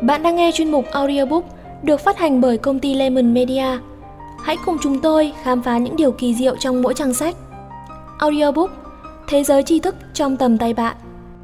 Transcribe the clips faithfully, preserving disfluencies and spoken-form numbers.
Bạn đang nghe chuyên mục audiobook được phát hành bởi công ty Lemon Media. Hãy cùng chúng tôi khám phá những điều kỳ diệu trong mỗi trang sách. Audiobook, thế giới tri thức trong tầm tay bạn.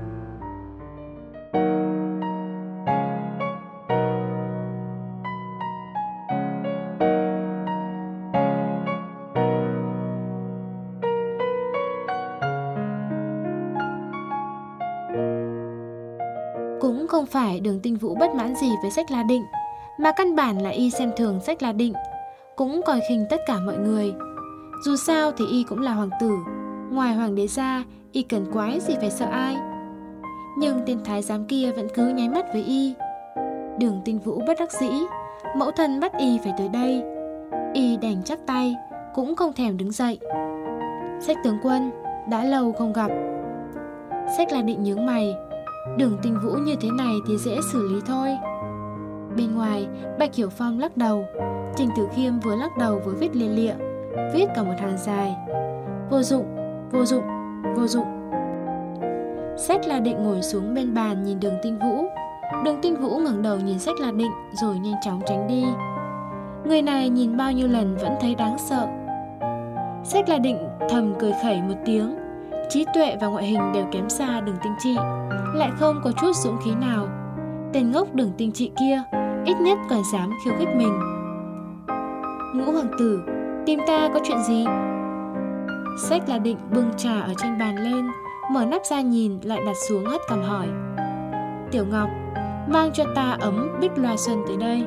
Cũng không phải Đường Tinh Vũ bất mãn gì với sách La Định, mà căn bản là y xem thường sách La Định, cũng coi khinh tất cả mọi người. Dù sao thì y cũng là hoàng tử, ngoài hoàng đế ra, y cần quái gì phải sợ ai. Nhưng tên thái giám kia vẫn cứ nháy mắt với y. Đường Tinh Vũ bất đắc dĩ, mẫu thân bắt y phải tới đây. Y đành chắp tay, cũng không thèm đứng dậy. Sách tướng quân, đã lâu không gặp. Sách La Định nhướng mày. Đường Tinh Vũ như thế này thì dễ xử lý thôi. Bên ngoài, Bạch Hiểu Phong lắc đầu. Trình Tử Khiêm vừa lắc đầu vừa viết lia lịa, viết cả một hàng dài. Vô dụng, vô dụng, vô dụng. Sách La Định ngồi xuống bên bàn nhìn Đường Tinh Vũ. Đường Tinh Vũ ngẩng đầu nhìn sách La Định rồi nhanh chóng tránh đi. Người này nhìn bao nhiêu lần vẫn thấy đáng sợ. Sách La Định thầm cười khẩy một tiếng. Trí tuệ và ngoại hình đều kém xa Đường Tinh Trị, lại không có chút dũng khí nào. Tên ngốc Đường Tinh Trị kia ít nhất còn dám khiêu khích mình. Ngũ hoàng tử, tìm ta có chuyện gì? Sách La Định bưng trà ở trên bàn lên, mở nắp ra nhìn, lại đặt xuống hất cằm hỏi. Tiểu Ngọc, mang cho ta ấm Bích Loa Xuân tới đây.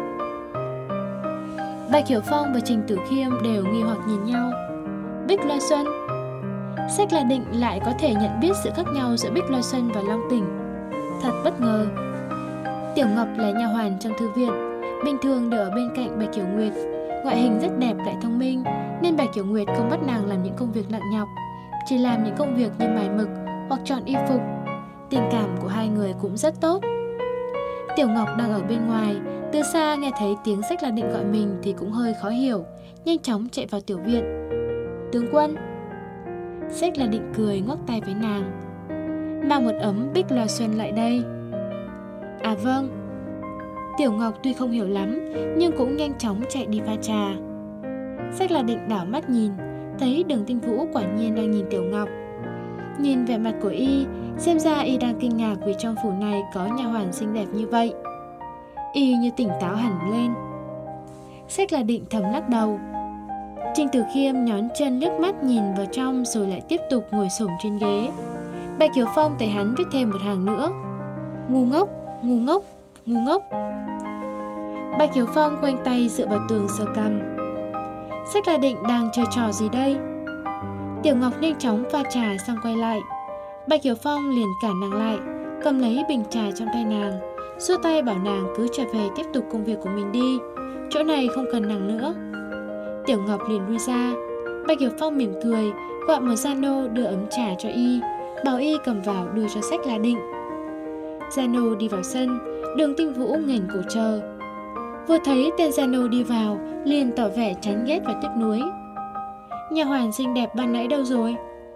Bạch Hiểu Phong và Trình Tử Khiêm đều nghi hoặc nhìn nhau. Bích Loa Xuân? Sách La Định lại có thể nhận biết sự khác nhau giữa Bích Loa Xuân và Long Tỉnh. Thật bất ngờ. Tiểu Ngọc là nha hoàn trong thư viện, bình thường đều ở bên cạnh Bạch Hiểu Nguyệt. Ngoại hình rất đẹp lại thông minh, nên Bạch Hiểu Nguyệt không bắt nàng làm những công việc nặng nhọc, chỉ làm những công việc như mài mực hoặc chọn y phục. Tình cảm của hai người cũng rất tốt. Tiểu Ngọc đang ở bên ngoài, từ xa nghe thấy tiếng Sách La Định gọi mình thì cũng hơi khó hiểu, nhanh chóng chạy vào tiểu viện. Tướng quân. Sách La Định cười ngoắc tay với nàng. Mang một ấm Bích Loa Xuân lại đây. À vâng. Tiểu Ngọc tuy không hiểu lắm, nhưng cũng nhanh chóng chạy đi pha trà. Sách La Định đảo mắt nhìn, thấy Đường Tinh Vũ quả nhiên đang nhìn Tiểu Ngọc. Nhìn vẻ mặt của y, xem ra y đang kinh ngạc vì trong phủ này có nha hoàn xinh đẹp như vậy. Y như tỉnh táo hẳn lên. Sách La Định thầm lắc đầu. Trình Tử Khiêm nhón chân liếc mắt nhìn vào trong rồi lại tiếp tục ngồi xổm trên ghế. Bạch Hiểu Phong thấy hắn viết thêm một hàng nữa. Ngu ngốc, ngu ngốc, ngu ngốc. Bạch Hiểu Phong quanh tay dựa vào tường sờ cằm. Sách La Định đang chơi trò gì đây? Tiểu Ngọc nhanh chóng pha trà xong quay lại. Bạch Hiểu Phong liền cản nàng lại, cầm lấy bình trà trong tay nàng, xua tay bảo nàng cứ trở về tiếp tục công việc của mình đi, chỗ này không cần nàng nữa. Tiểu Ngọc liền lui ra. Bạch Hiểu Phong mỉm cười, gọi một gia nô đưa ấm trà cho y, bảo y cầm vào đưa cho Sách La Định. Gia nô đi vào sân, Đường Tinh Vũ nghển cổ chờ. Vừa thấy tên gia nô đi vào, liền tỏ vẻ chán ghét và tiếc nuối. Nhà hoàn xinh đẹp ban nãy đâu rồi?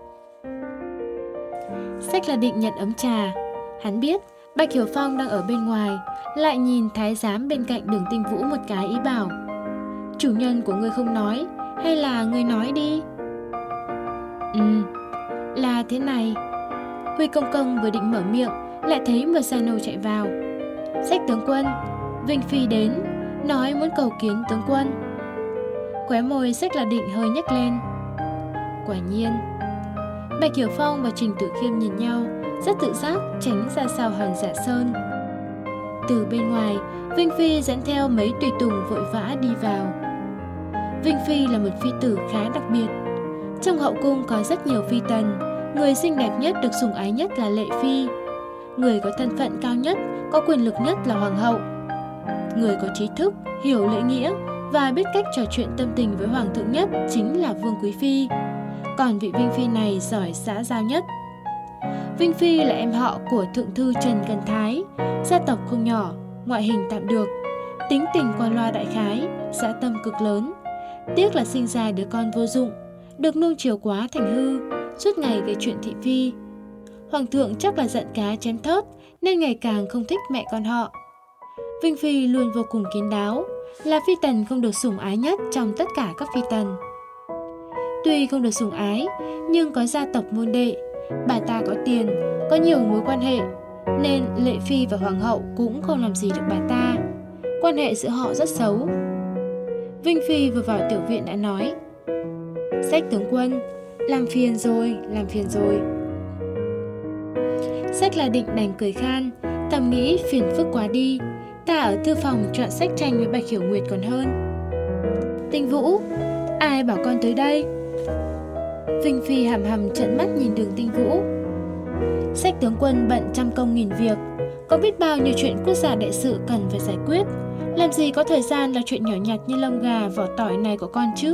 Sách La Định nhận ấm trà. Hắn biết Bạch Hiểu Phong đang ở bên ngoài, lại nhìn thái giám bên cạnh Đường Tinh Vũ một cái ý bảo. Chủ nhân của ngươi không nói, hay là ngươi nói đi? Ừ, là thế này. Huy Công Công vừa định mở miệng, lại thấy một gia nô chạy vào. Sách tướng quân, Vinh Phi đến, nói muốn cầu kiến tướng quân. Khóe môi Sách La Định hơi nhếch lên. Quả nhiên. Bạch Hiểu Phong và Trình Tử Khiêm nhìn nhau, rất tự giác tránh ra sau hòn Dạ Sơn. Từ bên ngoài, Vinh Phi dẫn theo mấy tùy tùng vội vã đi vào. Vinh Phi là một phi tử khá đặc biệt. Trong hậu cung có rất nhiều phi tần, người xinh đẹp nhất được sủng ái nhất là Lệ Phi. Người có thân phận cao nhất, có quyền lực nhất là Hoàng hậu. Người có trí thức, hiểu lễ nghĩa và biết cách trò chuyện tâm tình với Hoàng thượng nhất chính là Vương Quý Phi. Còn vị Vinh Phi này giỏi xã giao nhất. Vinh Phi là em họ của Thượng thư Trần Cần Thái, gia tộc không nhỏ, ngoại hình tạm được, tính tình qua loa đại khái, dã tâm cực lớn. Tiếc là sinh ra đứa con vô dụng, được nuông chiều quá thành hư, suốt ngày gây chuyện thị phi. Hoàng thượng chắc là giận cá chém thớt nên ngày càng không thích mẹ con họ. Vinh Phi luôn vô cùng kín đáo, là phi tần không được sủng ái nhất trong tất cả các phi tần. Tuy không được sủng ái, nhưng có gia tộc môn đệ, bà ta có tiền, có nhiều mối quan hệ, nên Lệ Phi và Hoàng hậu cũng không làm gì được bà ta. Quan hệ giữa họ rất xấu. Vinh Phi vừa vào tiểu viện đã nói: Sách tướng quân, làm phiền rồi, làm phiền rồi. Sách là định đành cười khan, thầm nghĩ phiền phức quá đi, ta ở thư phòng chọn sách tranh với Bạch Hiểu Nguyệt còn hơn. Tinh Vũ, ai bảo con tới đây? Vinh Phi hàm hàm trợn mắt nhìn Đường Tinh Vũ. Sách tướng quân bận trăm công nghìn việc, có biết bao nhiêu chuyện quốc gia đại sự cần phải giải quyết, làm gì có thời gian là chuyện nhỏ nhặt như lông gà vỏ tỏi này của con chứ?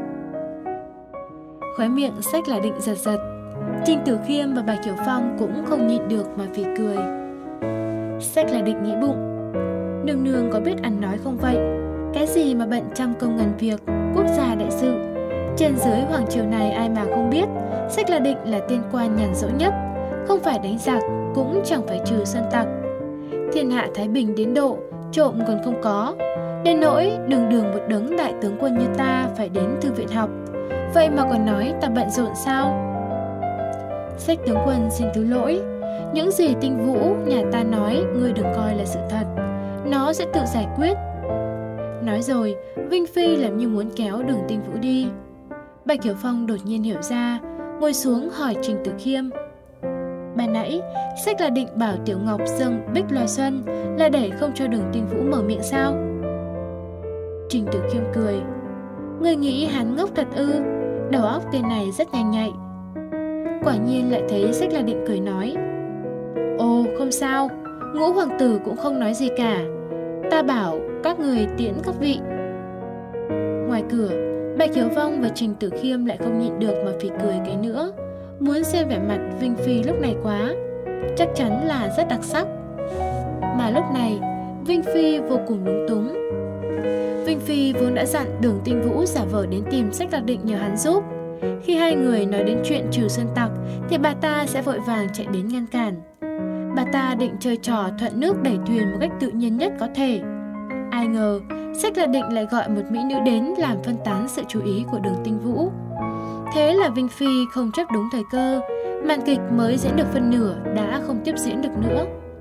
Khóe miệng Sách là định giật giật. Trình Tử Khiêm và Bạch Hiểu Phong cũng không nhịn được mà phì cười. Sách là định nghĩ bụng, nương nương có biết ăn nói không vậy? Cái gì mà bận trăm công ngàn việc, quốc gia đại sự, trên dưới hoàng triều này ai mà không biết. Sách là định là tên quan nhàn rỗi nhất, không phải đánh giặc, cũng chẳng phải trừ sơn tặc. Thiên hạ thái bình đến độ trộm còn không có, đến nỗi đường đường một đấng đại tướng quân như ta phải đến thư viện học, vậy mà còn nói ta bận rộn sao? Sách tướng quân xin thứ lỗi, những gì Tinh Vũ nhà ta nói ngươi đừng coi là sự thật, nó sẽ tự giải quyết. Nói rồi, Vinh Phi làm như muốn kéo Đường Tinh Vũ đi. Bạch Hiểu Phong đột nhiên hiểu ra, ngồi xuống hỏi Trình Tử Khiêm: Bà nãy, Sách là định bảo Tiểu Ngọc dâng Bích Loa Xuân là để không cho Đường Tinh Vũ mở miệng sao? Trình Tử Khiêm cười: Ngươi nghĩ hắn ngốc thật ư? Đầu óc tên này rất nhanh nhạy. Quả nhiên lại thấy Sách là định cười nói: Ồ, không sao, Ngũ hoàng tử cũng không nói gì cả, ta bảo các người tiễn các vị. Ngoài cửa, Bạch Hiểu Phong và Trình Tử Khiêm lại không nhịn được mà phì cười cái nữa, muốn xem vẻ mặt Vinh Phi lúc này quá, chắc chắn là rất đặc sắc. Mà lúc này, Vinh Phi vô cùng lúng túng. Vinh Phi vốn đã dặn Đường Tinh Vũ giả vờ đến tìm Sách Lạc Định nhờ hắn giúp. Khi hai người nói đến chuyện trừ sơn tặc thì bà ta sẽ vội vàng chạy đến ngăn cản. Bà ta định chơi trò thuận nước đẩy thuyền một cách tự nhiên nhất có thể. Ai ngờ Sách Lạc Định lại gọi một mỹ nữ đến làm phân tán sự chú ý của Đường Tinh Vũ. Thế là Vinh Phi không chấp đúng thời cơ, màn kịch mới diễn được phân nửa đã không tiếp diễn được nữa.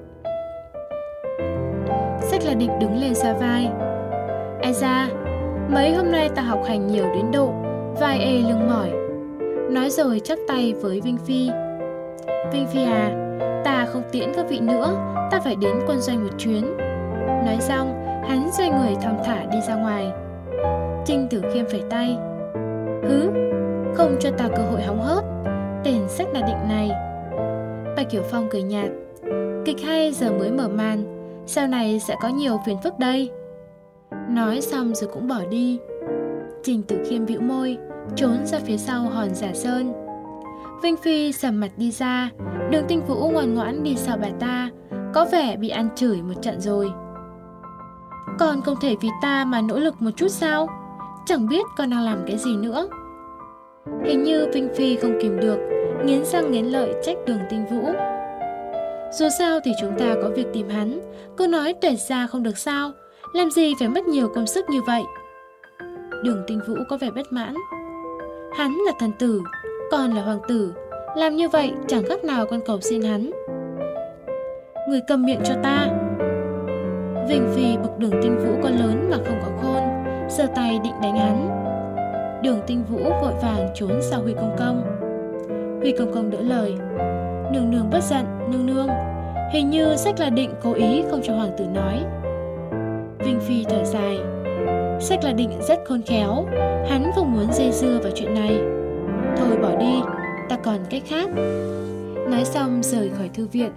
Sách Lạc Định đứng lên xoa vai: Ai ra, mấy hôm nay ta học hành nhiều đến độ vai ê lưng mỏi. Nói rồi chắp tay với Vinh Phi: Vinh Phi à, ta không tiễn các vị nữa, ta phải đến quân doanh một chuyến. Nói xong, hắn xoay người thong thả đi ra ngoài. Trình Tử Khiêm phẩy tay: Hứ, không cho ta cơ hội hóng hớt, tên Sách Là Định này. Bạch Hiểu Phong cười nhạt: Kịch hay giờ mới mở màn, sau này sẽ có nhiều phiền phức đây. Nói xong rồi cũng bỏ đi. Trình Tử Khiêm bĩu môi, trốn ra phía sau hòn Giả Sơn. Vinh Phi sầm mặt đi ra, Đường Tinh Vũ ngoan ngoãn đi sau bà ta, có vẻ bị ăn chửi một trận rồi. Con không thể vì ta mà nỗ lực một chút sao? Chẳng biết con đang làm cái gì nữa. Hình như Vinh Phi không kìm được, nghiến răng nghiến lợi trách Đường Tinh Vũ. Dù sao thì chúng ta có việc tìm hắn, cô nói tuyệt ra không được sao, làm gì phải mất nhiều công sức như vậy. Đường Tinh Vũ có vẻ bất mãn. Hắn là thần tử, con là hoàng tử, làm như vậy chẳng khác nào con cầu xin hắn. Người cầm miệng cho ta. Vinh Phi bực Đường Tinh Vũ có lớn mà không có khôn, giơ tay định đánh hắn. Đường Tinh Vũ vội vàng trốn sau Huy Công Công. Huy Công Công đỡ lời: Nương nương bất giận, nương nương, hình như Sách Là Định cố ý không cho hoàng tử nói. Vinh Phi thở dài: Sách Là Định rất khôn khéo, hắn không muốn dây dưa vào chuyện này. Thôi bỏ đi, ta còn cách khác. Nói xong rời khỏi thư viện.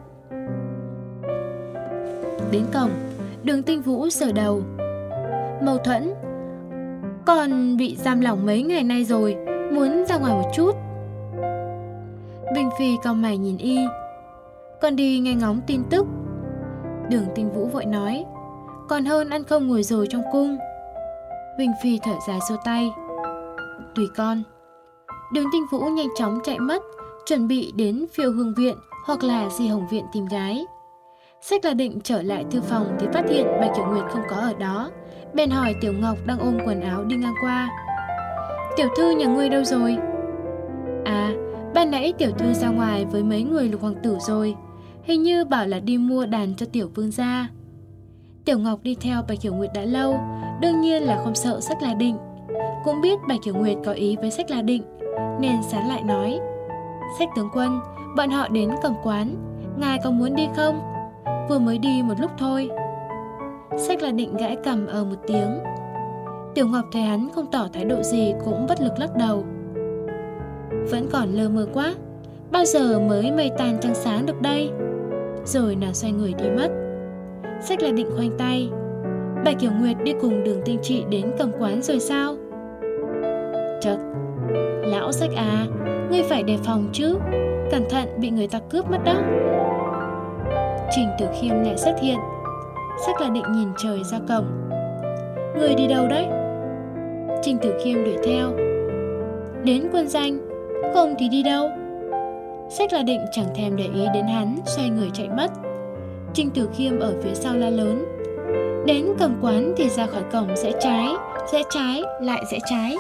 Đến cổng, Đường Tinh Vũ sờ đầu: Mâu thuẫn, con bị giam lỏng mấy ngày nay rồi, muốn ra ngoài một chút. Vinh Phi cau mày nhìn y: Con đi nghe ngóng tin tức. Đường Tinh Vũ vội nói: Còn hơn ăn không ngồi rồi trong cung. Vinh Phi thở dài xua tay: Tùy con. Đường Tinh Vũ nhanh chóng chạy mất, chuẩn bị đến Phiêu Hương Viện hoặc là Di Hồng Viện tìm gái. Sách là định trở lại thư phòng thì phát hiện Bạch Kiểu Nguyệt không có ở đó. Bèn hỏi Tiểu Ngọc đang ôm quần áo đi ngang qua: "Tiểu thư nhà ngươi đâu rồi?" "À, ban nãy tiểu thư ra ngoài với mấy người lục hoàng tử rồi. Hình như bảo là đi mua đàn cho tiểu vương gia." Tiểu Ngọc đi theo Bạch Kiểu Nguyệt đã lâu, đương nhiên là không sợ Sách là định. Cũng biết Bạch Kiểu Nguyệt có ý với Sách là định, nên sán lại nói: "Sách tướng quân, bọn họ đến cầm quán, ngài có muốn đi không? Vừa mới đi một lúc thôi." Sách là định gãi cằm ờ một tiếng. Tiểu Ngọc thấy hắn không tỏ thái độ gì cũng bất lực lắc đầu: "Vẫn còn lơ mơ quá, bao giờ mới mây tàn trăng sáng được đây?" Rồi nàng xoay người đi mất. Sách là định khoanh tay: "Bạch Kiểu Nguyệt đi cùng Đường Tinh Trị đến cầm quán rồi sao?" "Chật, lão Sách à, ngươi phải đề phòng chứ, cẩn thận bị người ta cướp mất đó." Trình Tử Khiêm lại xuất hiện. Sách là định nhìn trời ra cổng: "Người đi đâu đấy?" Trình Tử Khiêm đuổi theo: "Đến quân danh, không thì đi đâu?" Sách là định chẳng thèm để ý đến hắn, xoay người chạy mất. Trình Tử Khiêm ở phía sau la lớn: "Đến cầm quán thì ra khỏi cổng rẽ trái, rẽ trái, lại rẽ trái."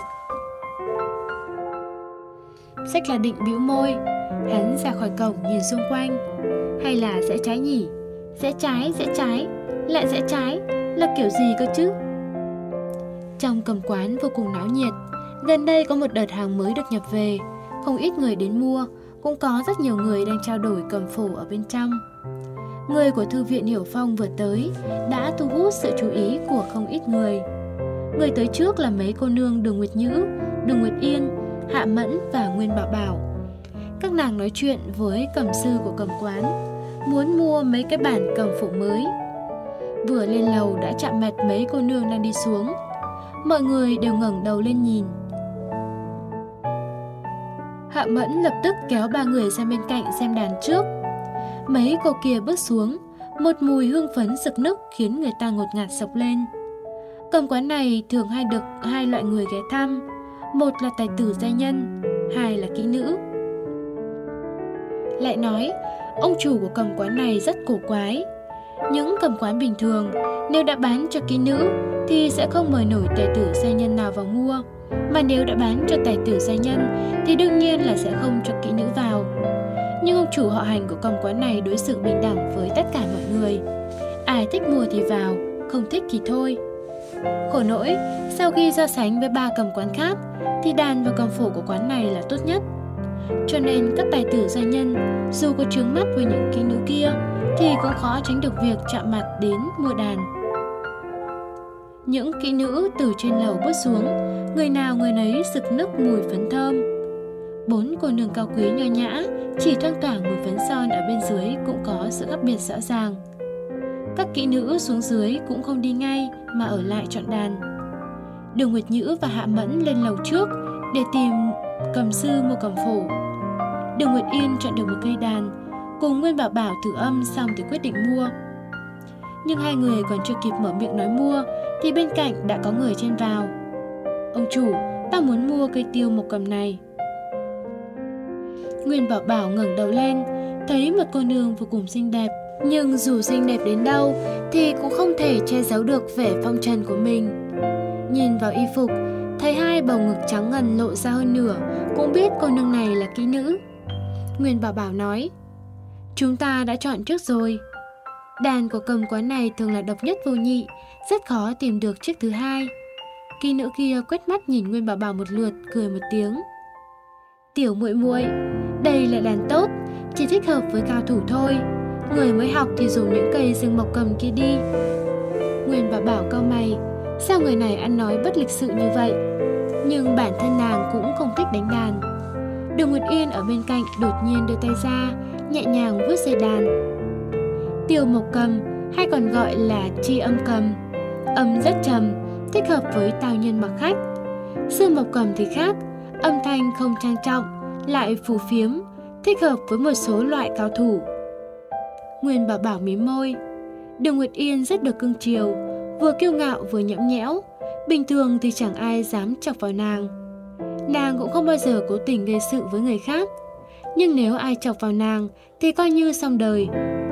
Sách là định bĩu môi. Hắn ra khỏi cổng nhìn xung quanh: hay là rẽ trái nhỉ? Rẽ trái, rẽ trái, lại rẽ trái, là kiểu gì cơ chứ? Trong cầm quán vô cùng náo nhiệt. Gần đây có một đợt hàng mới được nhập về, không ít người đến mua, cũng có rất nhiều người đang trao đổi cầm phổ ở bên trong. Người của Thư viện Hiểu Phong vừa tới đã thu hút sự chú ý của không ít người. Người tới trước là mấy cô nương Đường Nguyệt Nhữ, Đường Nguyệt Yên, Hạ Mẫn và Nguyên Bảo Bảo. Các nàng nói chuyện với cầm sư của cầm quán, muốn mua mấy cái bản cầm phổ mới. Vừa lên lầu đã chạm mặt mấy cô nương đang đi xuống. Mọi người đều ngẩng đầu lên nhìn. Hạ Mẫn lập tức kéo ba người sang bên cạnh xem đàn trước. Mấy cô kia bước xuống, một mùi hương phấn sực nức khiến người ta ngột ngạt sộc lên. Cầm quán này thường hay được hai loại người ghé thăm, một là tài tử gia nhân, hai là kỹ nữ. Lại nói, ông chủ của cầm quán này rất cổ quái. Những cầm quán bình thường, nếu đã bán cho kỹ nữ thì sẽ không mời nổi tài tử gia nhân nào vào mua. Mà nếu đã bán cho tài tử gia nhân thì đương nhiên là sẽ không cho kỹ nữ vào. Nhưng ông chủ họ Hành của cầm quán này đối xử bình đẳng với tất cả mọi người. Ai thích mua thì vào, không thích thì thôi. Khổ nỗi, sau khi so sánh với ba cầm quán khác thì đàn và cầm phổ của quán này là tốt nhất. Cho nên các tài tử gia nhân dù có chướng mắt với những kỹ nữ kia thì cũng khó tránh được việc chạm mặt đến mua đàn. Những kỹ nữ từ trên lầu bước xuống, người nào người nấy sực nức mùi phấn thơm. Bốn cô nương cao quý nho nhã chỉ thoang thoảng mùi phấn son ở bên dưới cũng có sự khác biệt rõ ràng. Các kỹ nữ xuống dưới cũng không đi ngay mà ở lại chọn đàn. Đường Nguyệt Nhữ và Hạ Mẫn lên lầu trước để tìm cầm sư mua cầm phổ. Đường Nguyệt Yên chọn được một cây đàn, cùng Nguyên Bảo Bảo thử âm xong thì quyết định mua. Nhưng hai người còn chưa kịp mở miệng nói mua thì bên cạnh đã có người chen vào: "Ông chủ, ta muốn mua cây tiêu mộc cầm này." Nguyên Bảo Bảo ngẩng đầu lên, thấy một cô nương vô cùng xinh đẹp, nhưng dù xinh đẹp đến đâu thì cũng không thể che giấu được vẻ phong trần của mình. Nhìn vào y phục, thấy hai bầu ngực trắng ngần lộ ra hơn nửa, cũng biết cô nương này là kỹ nữ. Nguyên Bảo Bảo nói: "Chúng ta đã chọn trước rồi. Đàn của cầm quán này thường là độc nhất vô nhị, rất khó tìm được chiếc thứ hai." Kỹ nữ kia quét mắt nhìn Nguyên Bảo Bảo một lượt, cười một tiếng: "Tiểu muội muội, đây là đàn tốt, chỉ thích hợp với cao thủ thôi. Người mới học thì dùng những cây rừng mộc cầm kia đi." Nguyên Bảo Bảo cau mày, sao người này ăn nói bất lịch sự như vậy? Nhưng bản thân nàng cũng không thích đánh đàn. Đường Nguyệt Yên ở bên cạnh đột nhiên đưa tay ra, nhẹ nhàng vuốt dây đàn. Tiêu mộc cầm hay còn gọi là chi âm cầm, âm rất trầm, thích hợp với tào nhân mặc khách. Sư mộc cầm thì khác, âm thanh không trang trọng, lại phù phiếm, thích hợp với một số loại cao thủ. Nguyên Bảo Bảo mím môi. Đường Nguyệt Yên rất được cưng chiều, vừa kiêu ngạo vừa nhõng nhẽo, bình thường thì chẳng ai dám chọc vào nàng. Nàng cũng không bao giờ cố tình gây sự với người khác, nhưng nếu ai chọc vào nàng thì coi như xong đời.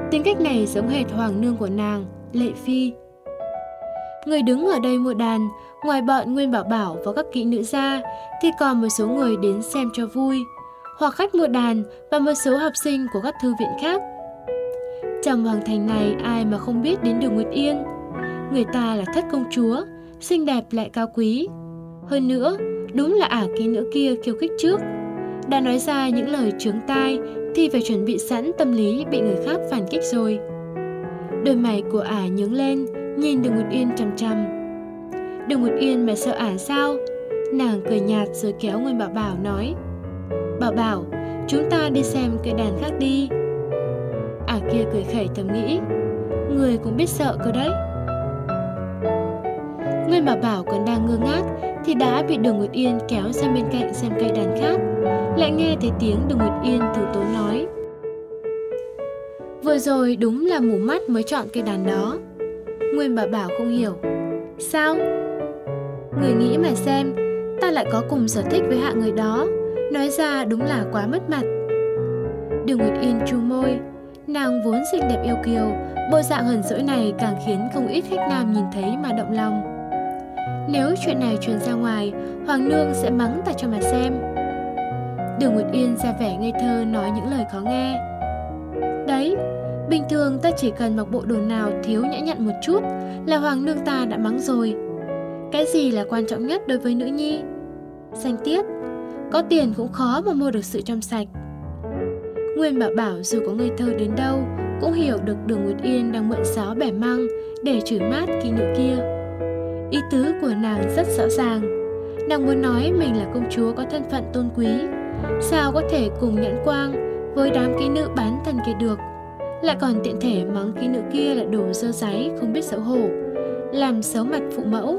Tính cách này giống hệt hoàng nương của nàng, Lệ Phi. Người đứng ở đây mua đàn, ngoài bọn Nguyên Bảo Bảo và các kỹ nữ ra, thì còn một số người đến xem cho vui, hoặc khách mua đàn và một số học sinh của các thư viện khác. Trong hoàng thành này ai mà không biết đến Đường Nguyệt Yên. Người ta là thất công chúa, xinh đẹp lại cao quý. Hơn nữa, đúng là ả kỹ nữ kia khiêu khích trước. Đã nói ra những lời chướng tai thì phải chuẩn bị sẵn tâm lý bị người khác phản kích rồi. Đôi mày của ả nhướng lên, nhìn Đường Nguyệt Yên chằm chằm. Đường Nguyệt Yên mà sợ ả sao? Nàng cười nhạt rồi kéo Nguyên Bảo Bảo nói: Bảo Bảo, chúng ta đi xem cây đàn khác đi. Ả kia cười khẩy thầm nghĩ: người cũng biết sợ cơ đấy. Nguyên Bảo Bảo còn đang ngơ ngác thì đã bị Đường Nguyệt Yên kéo sang bên cạnh xem cây đàn khác. Lại nghe thấy tiếng Đường Nguyệt Yên từ tốn nói: vừa rồi đúng là mù mắt mới chọn cây đàn đó. Nguyên Bảo Bảo không hiểu: sao? Người nghĩ mà xem, ta lại có cùng sở thích với hạng người đó, nói ra đúng là quá mất mặt. Đường Nguyệt Yên chu môi. Nàng vốn xinh đẹp yêu kiều, bộ dạng hờn dỗi này càng khiến không ít khách nam nhìn thấy mà động lòng. Nếu chuyện này truyền ra ngoài, hoàng nương sẽ mắng ta cho mà xem. Đường Nguyệt Yên ra vẻ ngây thơ nói những lời khó nghe. Đấy, bình thường ta chỉ cần mặc bộ đồ nào thiếu nhã nhặn một chút là hoàng nương ta đã mắng rồi. Cái gì là quan trọng nhất đối với nữ nhi? Xanh tiết, có tiền cũng khó mà mua được sự trong sạch. Nguyên Bảo Bảo dù có ngây thơ đến đâu cũng hiểu được Đường Nguyệt Yên đang mượn sáo bẻ măng để chửi mát kỹ nữ kia. Ý tứ của nàng rất rõ ràng. Nàng muốn nói mình là công chúa có thân phận tôn quý, sao có thể cùng Nhãn Quang với đám kỹ nữ bán thân kia được, lại còn tiện thể mắng kỹ nữ kia là đồ dơ dáy không biết xấu hổ, làm xấu mặt phụ mẫu.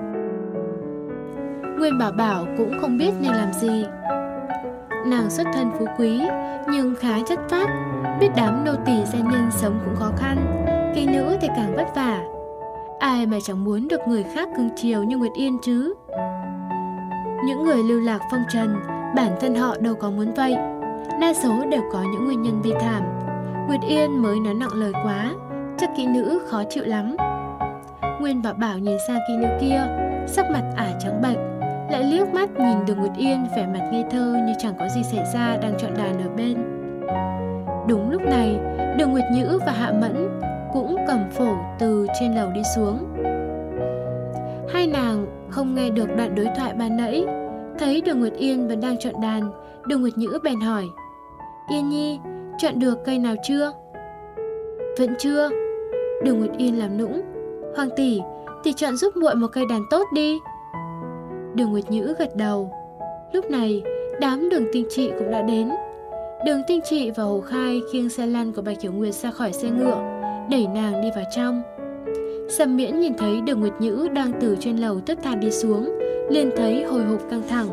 Nguyên Bảo Bảo cũng không biết nên làm gì. Nàng xuất thân phú quý nhưng khá chất phác, biết đám nô tỳ gia nhân sống cũng khó khăn, kỹ nữ thì càng vất vả. Ai mà chẳng muốn được người khác cưng chiều như Nguyệt Yên chứ. Những người lưu lạc phong trần, bản thân họ đâu có muốn vậy. Đa số đều có những nguyên nhân bi thảm. Nguyệt Yên mới nói nặng lời quá, chắc kỹ nữ khó chịu lắm. Nguyên Bảo Bảo nhìn sang kỹ nữ kia, sắc mặt ả trắng bệch, lại liếc mắt nhìn Đường Nguyệt Yên vẻ mặt ngây thơ như chẳng có gì xảy ra đang chọn đàn ở bên. Đúng lúc này, Đường Nguyệt Nhữ và Hạ Mẫn cũng cầm phổ từ trên lầu đi xuống. Hai nàng không nghe được đoạn đối thoại ban nãy, thấy Đường Nguyệt Yên vẫn đang chọn đàn. Đường Nguyệt Nhữ bèn hỏi: Yên nhi, chọn được cây nào chưa? Vẫn chưa. Đường Nguyệt Yên làm nũng: Hoàng tỷ, thì chọn giúp muội một cây đàn tốt đi. Đường Nguyệt Nhữ gật đầu. Lúc này, đám Đường Tinh Trị cũng đã đến. Đường Tinh Trị và Hồ Khai khiêng xe lăn của Bạch Hiểu Nguyệt ra khỏi xe ngựa, đẩy nàng đi vào trong. Sầm Miễn nhìn thấy Đường Nguyệt Nhữ đang từ trên lầu thướt tha đi xuống, liền thấy hồi hộp căng thẳng.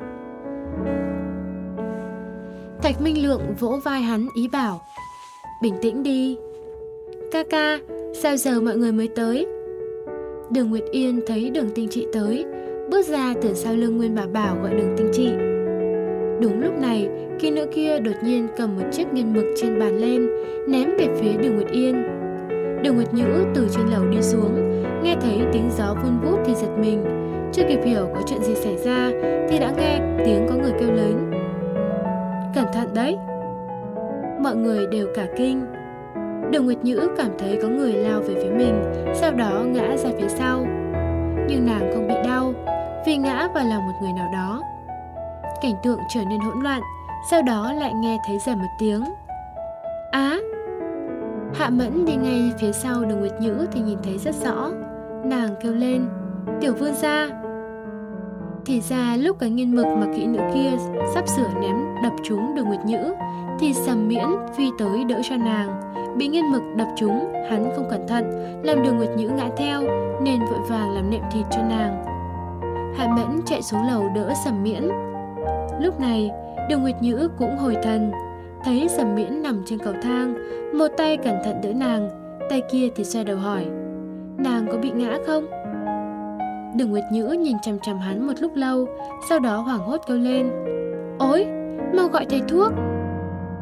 Thạch Minh Lượng vỗ vai hắn ý bảo: Bình tĩnh đi. Ca ca, sao giờ mọi người mới tới? Đường Nguyệt Yên thấy Đường Tinh Trị tới, bước ra từ sau lưng Nguyên Bảo Bảo gọi Đường Tinh Trị. Đúng lúc này, kỹ nữ kia đột nhiên cầm một chiếc nghiên mực trên bàn lên, ném về phía Đường Nguyệt Yên. Đường Nguyệt Nhữ từ trên lầu đi xuống, nghe thấy tiếng gió vun vút thì giật mình, chưa kịp hiểu có chuyện gì xảy ra thì đã nghe tiếng có người kêu lớn: Cẩn thận đấy! Mọi người đều cả kinh. Đường Nguyệt Nhữ cảm thấy có người lao về phía mình, sau đó ngã ra phía sau. Nhưng nàng không bị đau, vì ngã vào lòng một người nào đó. Cảnh tượng trở nên hỗn loạn, sau đó lại nghe thấy rầm một tiếng: Á! Hạ Mẫn đi ngay phía sau Đường Nguyệt Nhữ thì nhìn thấy rất rõ. Nàng kêu lên: Tiểu vương gia! Thì ra lúc cái nghiên mực mà kỹ nữ kia sắp sửa ném đập trúng Đường Nguyệt Nhữ thì Sầm Miễn phi tới đỡ cho nàng. Bị nghiên mực đập trúng, hắn không cẩn thận làm Đường Nguyệt Nhữ ngã theo, nên vội vàng làm nệm thịt cho nàng. Hạ Mẫn chạy xuống lầu đỡ Sầm Miễn. Lúc này Đường Nguyệt Nhữ cũng hồi thần, thấy Sầm Miễn nằm trên cầu thang, một tay cẩn thận đỡ nàng, tay kia thì xoay đầu hỏi: Nàng có bị ngã không? Đường Nguyệt Nhữ nhìn chằm chằm hắn một lúc lâu, sau đó hoảng hốt kêu lên: Ôi, mau gọi thầy thuốc!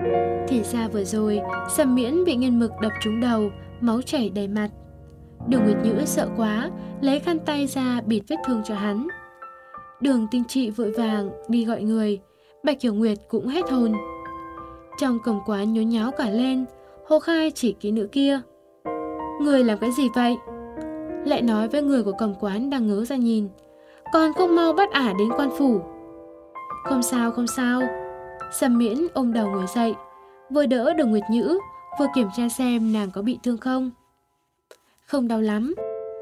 Thì ra vừa rồi, Sầm Miễn bị nghiên mực đập trúng đầu, máu chảy đầy mặt. Đường Nguyệt Nhữ sợ quá, lấy khăn tay ra bịt vết thương cho hắn. Đường Tinh Trị vội vàng đi gọi người, Bạch Hiểu Nguyệt cũng hết hồn. Trong cổng quán nhốn nháo cả lên, Hồ Khai chỉ kỹ nữ kia. Người làm cái gì vậy? Lại nói với người của cổng quán đang ngớ ra nhìn. Còn không mau bắt ả đến quan phủ. Không sao, không sao. Sầm Miễn ôm đầu ngồi dậy, vừa đỡ Đường Nguyệt Nhữ, vừa kiểm tra xem nàng có bị thương không. Không đau lắm.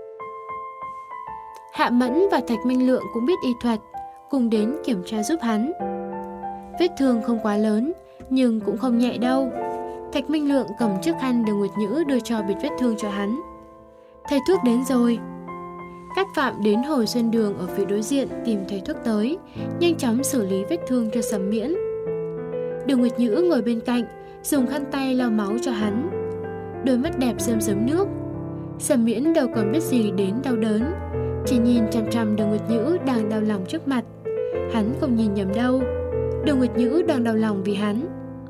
Hạ Mẫn và Thạch Minh Lượng cũng biết y thuật, cùng đến kiểm tra giúp hắn. Vết thương không quá lớn, nhưng cũng không nhẹ đâu. Thạch Minh Lượng cầm chiếc khăn Đường Nguyệt Nhữ đưa cho bịt vết thương cho hắn. Thầy thuốc đến rồi. Cát Phạm đến Hồi Xuân Đường ở phía đối diện tìm thầy thuốc tới, nhanh chóng xử lý vết thương cho Sầm Miễn. Đường Nguyệt Nhữ ngồi bên cạnh, dùng khăn tay lau máu cho hắn. Đôi mắt đẹp rơm rớm nước. Sầm Miễn đâu còn biết gì đến đau đớn, chỉ nhìn chằm chằm Đường Nguyệt Nhữ đang đau lòng trước mặt. Hắn không nhìn nhầm đâu, Đường Nguyệt Nhữ đang đau lòng vì hắn.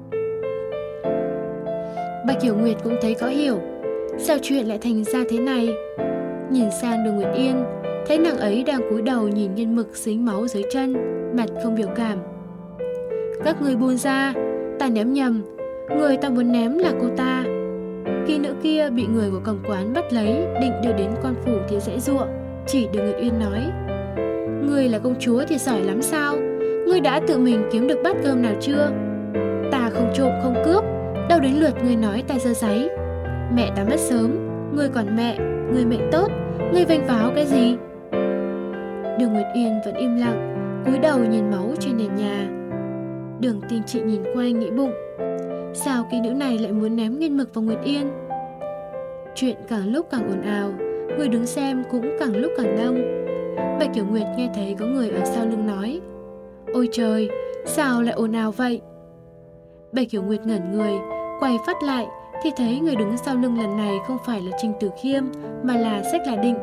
Bạch Hiểu Nguyệt cũng thấy khó hiểu, sao chuyện lại thành ra thế này. Nhìn sang Đường Nguyệt Yên, thấy nàng ấy đang cúi đầu nhìn nghiên mực dính máu dưới chân, mặt không biểu cảm. Các người buông ra, ta ném nhầm, người ta muốn ném là cô ta. Khi nữ kia bị người của cổng quán bắt lấy, định đưa đến quan phủ thì dễ dụa, chỉ Đường Nguyệt Yên nói. Người là công chúa thì giỏi lắm sao? Ngươi đã tự mình kiếm được bát cơm nào chưa? Ta không trộm không cướp, đâu đến lượt ngươi nói ta dơ giấy. Mẹ ta mất sớm, ngươi còn mẹ, ngươi mệnh tốt, ngươi vênh váo cái gì? Đường Nguyệt Yên vẫn im lặng, cúi đầu nhìn máu trên nền nhà. Đường Tinh Trị nhìn quanh nghĩ bụng, sao kỹ nữ này lại muốn ném nghiên mực vào Nguyệt Yên? Chuyện càng lúc càng ồn ào, người đứng xem cũng càng lúc càng đông. Bạch Hiểu Nguyệt nghe thấy có người ở sau lưng nói, ôi trời, sao lại ồn ào vậy? Bạch Hiểu Nguyệt ngẩn người, quay phát lại thì thấy người đứng sau lưng lần này không phải là Trình Tử Khiêm mà là Sách Là Định.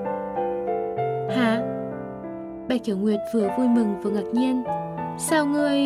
Hả? Bạch Hiểu Nguyệt vừa vui mừng vừa ngạc nhiên. Sao ngươi...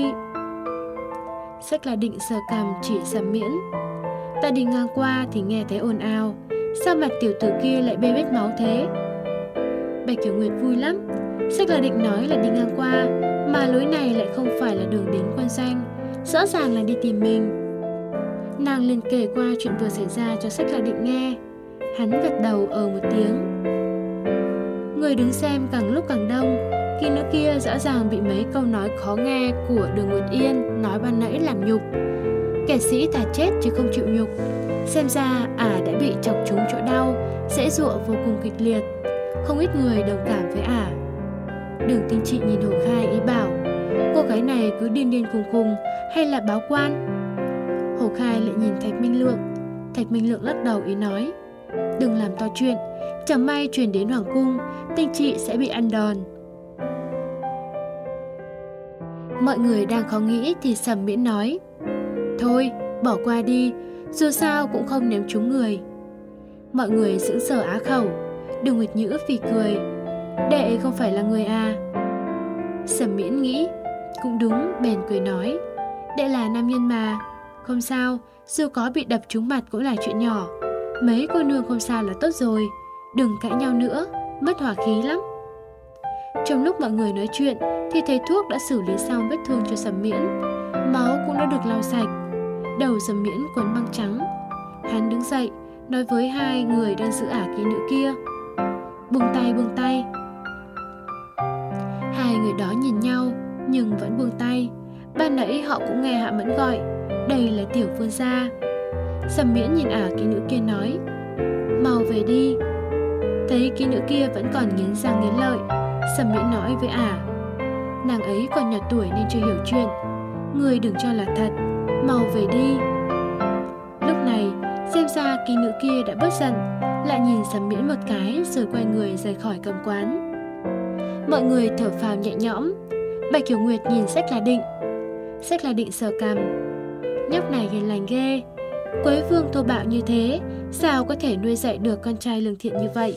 Sách Là Định sờ cằm chỉ Sầm Miễn. Ta đi ngang qua thì nghe thấy ồn ào, sao mặt tiểu tử kia lại bê bết máu thế? Bạch Hiểu Nguyệt vui lắm. Sách Là Định nói là đi ngang qua, mà lối này lại không phải là đường đến quân doanh, rõ ràng là đi tìm mình. Nàng liền kể qua chuyện vừa xảy ra cho Sách Là Định nghe. Hắn gật đầu ờ một tiếng. Người đứng xem càng lúc càng đông. Khi nữ kia rõ ràng bị mấy câu nói khó nghe của Đường Nguyệt Yên nói ban nãy làm nhục. Kẻ sĩ thà chết chứ không chịu nhục. Xem ra ả à đã bị chọc trúng chỗ đau, dễ dụa vô cùng kịch liệt. Không ít người đồng cảm với ả. Đường Tinh Trị nhìn Hồ Khai ý bảo, cô gái này cứ điên điên khùng khùng hay là báo quan? Hồ Khai lại nhìn Thạch Minh Lượng. Thạch Minh Lượng lắc đầu ý nói, đừng làm to chuyện, chẳng may truyền đến hoàng cung, Tinh Trị sẽ bị ăn đòn. Mọi người đang khó nghĩ thì Sầm Miễn nói, thôi bỏ qua đi, dù sao cũng không ném trúng người. Mọi người sững sờ á khẩu. Đường Nguyệt Nhữ phì cười, đệ không phải là người à? Sầm Miễn nghĩ, cũng đúng, bèn cười nói, đệ là nam nhân mà, không sao, dù có bị đập trúng mặt cũng là chuyện nhỏ. Mấy cô nương không sao là tốt rồi, đừng cãi nhau nữa, mất hỏa khí lắm. Trong lúc mọi người nói chuyện thì thầy thuốc đã xử lý xong vết thương cho Sầm Miễn, máu cũng đã được lau sạch. Đầu Sầm Miễn quấn băng trắng. Hắn đứng dậy, nói với hai người đang giữ ả kỹ nữ kia, buông tay, buông tay. Hai người đó nhìn nhau nhưng vẫn buông tay. Ban nãy họ cũng nghe Hạ Mẫn gọi, đây là tiểu vương gia. Sầm Miễn nhìn ả kỹ nữ kia nói, mau về đi. Thấy kỹ nữ kia vẫn còn nghiến răng nghiến lợi, Sầm Miễn nói với ả, nàng ấy còn nhỏ tuổi nên chưa hiểu chuyện, người đừng cho là thật, mau về đi. Lúc này xem ra kỹ nữ kia đã bớt giận, lại nhìn Sầm Miễn một cái rồi quay người rời khỏi cầm quán. Mọi người thở phào nhẹ nhõm. Bạch Hiểu Nguyệt nhìn Sách Là Định. Sách Là Định sờ cằm, nhóc này hiền lành ghê, Quế Vương thô bạo như thế, sao có thể nuôi dạy được con trai lương thiện như vậy?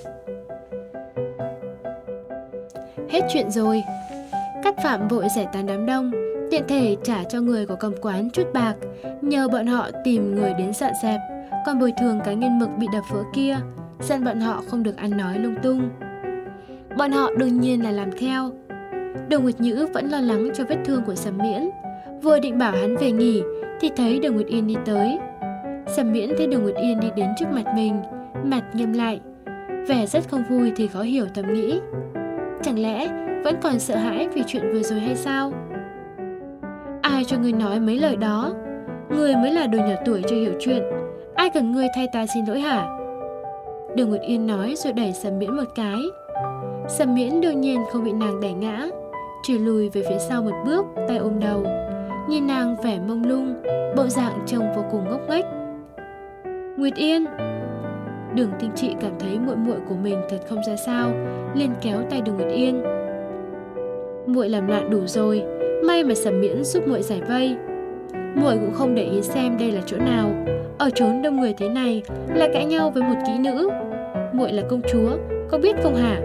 Hết chuyện rồi. Cát Phạm vội giải tán đám đông, tiện thể trả cho người của cầm quán chút bạc, nhờ bọn họ tìm người đến dọn dẹp, còn bồi thường cái nghiên mực bị đập vỡ kia, dặn bọn họ không được ăn nói lung tung. Bọn họ đương nhiên là làm theo. Đường Nguyệt Nhữ vẫn lo lắng cho vết thương của Sầm Miễn, vừa định bảo hắn về nghỉ thì thấy Đường Nguyệt Yên đi tới. Sầm Miễn thấy Đường Nguyệt Yên đi đến trước mặt mình, mặt nghiêm lại, vẻ rất không vui thì khó hiểu thầm nghĩ, chẳng lẽ vẫn còn sợ hãi vì chuyện vừa rồi hay sao? Ai cho ngươi nói mấy lời đó? Ngươi mới là đồ nhỏ tuổi chưa hiểu chuyện, ai cần ngươi thay ta xin lỗi hả? Đường Nguyệt Yên nói rồi đẩy Sầm Miễn một cái. Sầm Miễn đương nhiên không bị nàng đẩy ngã, chỉ lùi về phía sau một bước, tay ôm đầu, nhìn nàng vẻ mông lung, bộ dạng trông vô cùng ngốc nghếch. Nguyệt Yên. Đường Tinh Trị cảm thấy muội muội của mình thật không ra sao, liền kéo tay Đường Nguyệt Yên. Muội làm loạn đủ rồi, may mà Sầm Miễn giúp muội giải vây. Muội cũng không để ý xem đây là chỗ nào, ở chốn đông người thế này lại cãi nhau với một kỹ nữ. Muội là công chúa, có biết không hả?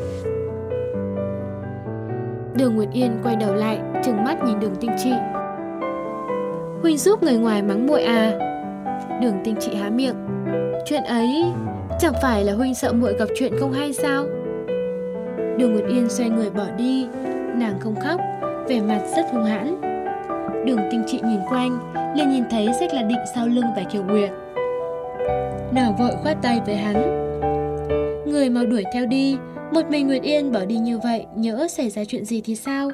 Đường Nguyệt Yên quay đầu lại, trừng mắt nhìn Đường Tinh Trị. Huynh giúp người ngoài mắng muội à? Đường Tinh Trị há miệng. Chuyện ấy chẳng phải là huynh sợ muội gặp chuyện không hay sao? Đường Nguyệt Yên xoay người bỏ đi, nàng không khóc, vẻ mặt rất hung hãn. Đường Tinh Trị nhìn quanh, liền nhìn thấy Xách La Định sau lưng Bạch Kiều Nguyệt. Nàng vội khoát tay với hắn. Người mau đuổi theo đi, một mình Nguyệt Yên bỏ đi như vậy, nhỡ xảy ra chuyện gì thì sao?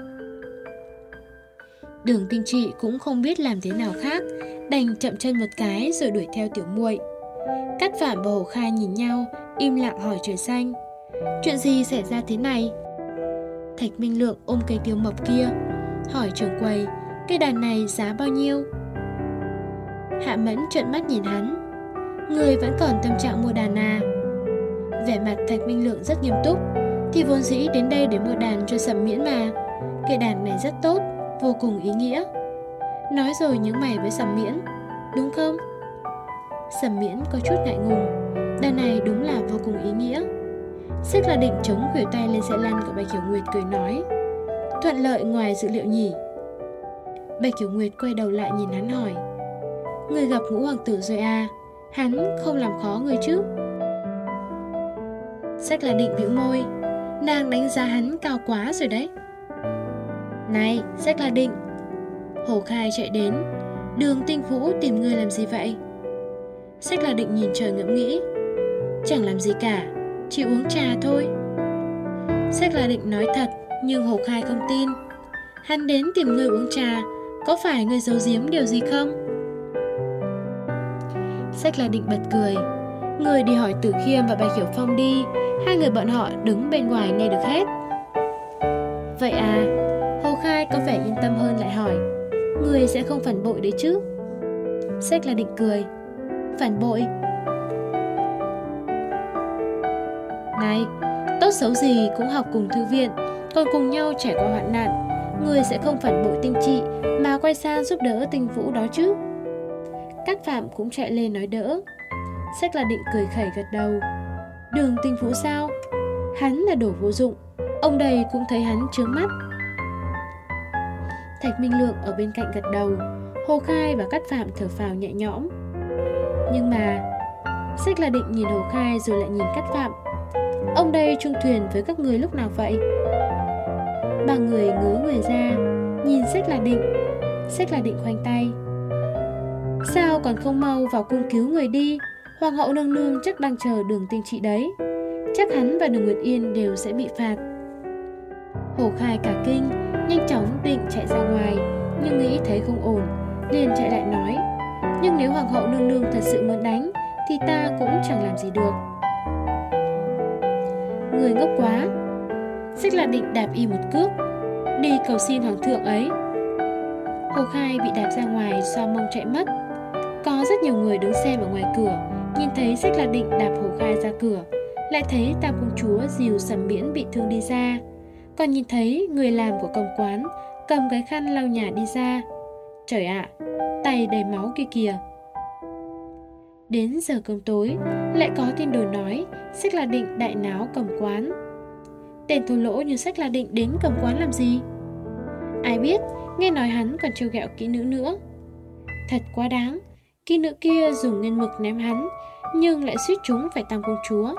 Đường Tinh Trị cũng không biết làm thế nào khác, đành chậm chân một cái rồi đuổi theo tiểu muội. Cát Phạm và Hổ Khai nhìn nhau, im lặng hỏi trời xanh. Chuyện gì xảy ra thế này? Thạch Minh Lượng ôm cây tiêu mộc kia, hỏi trưởng quầy, cây đàn này giá bao nhiêu? Hạ Mẫn trợn mắt nhìn hắn. Người vẫn còn tâm trạng mua đàn à? Vẻ mặt Thạch Minh Lượng rất nghiêm túc. Thì vốn dĩ đến đây để mua đàn cho Sầm Miễn mà. Cây đàn này rất tốt, vô cùng ý nghĩa. Nói rồi nhướng mày với Sầm Miễn. Đúng không? Sầm Miễn có chút ngại ngùng. Đàn này đúng là vô cùng ý nghĩa. Xách La Định chống khuỷu tay lên xe lăn của Bạch Kiều Nguyệt cười nói. Thuận lợi ngoài dự liệu nhỉ? Bạch Kiều Nguyệt quay đầu lại nhìn hắn hỏi. Người gặp Ngũ Hoàng tử rồi à? Hắn không làm khó người chứ? Xách La Định bĩu môi. Nàng đánh giá hắn cao quá rồi đấy. Này, Xách La Định. Hổ Khai chạy đến. Đường Tinh Vũ tìm ngươi làm gì vậy? Xách La Định nhìn trời ngẫm nghĩ. Chẳng làm gì cả, chỉ uống trà thôi. Xách La Định nói thật, nhưng Hổ Khai không tin. Hắn đến tìm ngươi uống trà, có phải ngươi giấu giếm điều gì không? Xách La Định bật cười. Người đi hỏi Tử Khiêm và Bạch Hiểu Phong đi, hai người bọn họ đứng bên ngoài nghe được hết. Vậy à? Hổ Khai có vẻ yên tâm hơn lại hỏi. Người sẽ không phản bội đấy chứ? Xách La Định cười. Phản bội? Này, tốt xấu gì cũng học cùng thư viện, còn cùng nhau trải qua hoạn nạn. Người sẽ không phản bội Tinh Trị mà quay sang giúp đỡ Tinh Vũ đó chứ? Cát Phạm cũng chạy lên nói đỡ. Xách La Định cười khẩy gật đầu. Đường Tinh Vũ sao? Hắn là đồ vô dụng, ông đây cũng thấy hắn chướng mắt. Thạch Minh Lượng ở bên cạnh gật đầu. Hồ Khai và Cát Phạm thở phào nhẹ nhõm. Nhưng mà Xách La Định nhìn Hồ Khai rồi lại nhìn Cát Phạm. Ông đây chung thuyền với các người lúc nào vậy? Ba người ngớ người ra, nhìn Xách La Định. Xách La Định khoanh tay. Sao còn không mau vào cung cứu người đi? Hoàng hậu nương nương chắc đang chờ Đường Tinh Trị đấy. Chắc hắn và Đường Nguyệt Yên đều sẽ bị phạt. Hổ Khai cả kinh, nhanh chóng định chạy ra ngoài, nhưng nghĩ thấy không ổn, liền chạy lại nói. Nhưng nếu Hoàng hậu nương nương thật sự muốn đánh, thì ta cũng chẳng làm gì được. Người ngốc quá. Xách La Định đạp y một cước. Đi cầu xin hoàng thượng ấy. Hổ Khai bị đạp ra ngoài, xoa mông chạy mất. Có rất nhiều người đứng xem ở ngoài cửa, nhìn thấy Xách La Định đạp Hổ Khai ra cửa, lại thấy Tam công chúa dìu Sầm Miễn bị thương đi ra, còn nhìn thấy người làm của cầm quán cầm cái khăn lau nhà đi ra. Trời ạ, à, tay đầy máu kia kìa. Đến giờ cơm tối, lại có tin đồn nói Xách La Định đại náo cầm quán. Tên thô lỗ như Xách La Định đến cầm quán làm gì? Ai biết, nghe nói hắn còn trêu ghẹo kỹ nữ nữa. Thật quá đáng, kỹ nữ kia dùng nghiên mực ném hắn, nhưng lại suýt trúng phải Tam công chúa.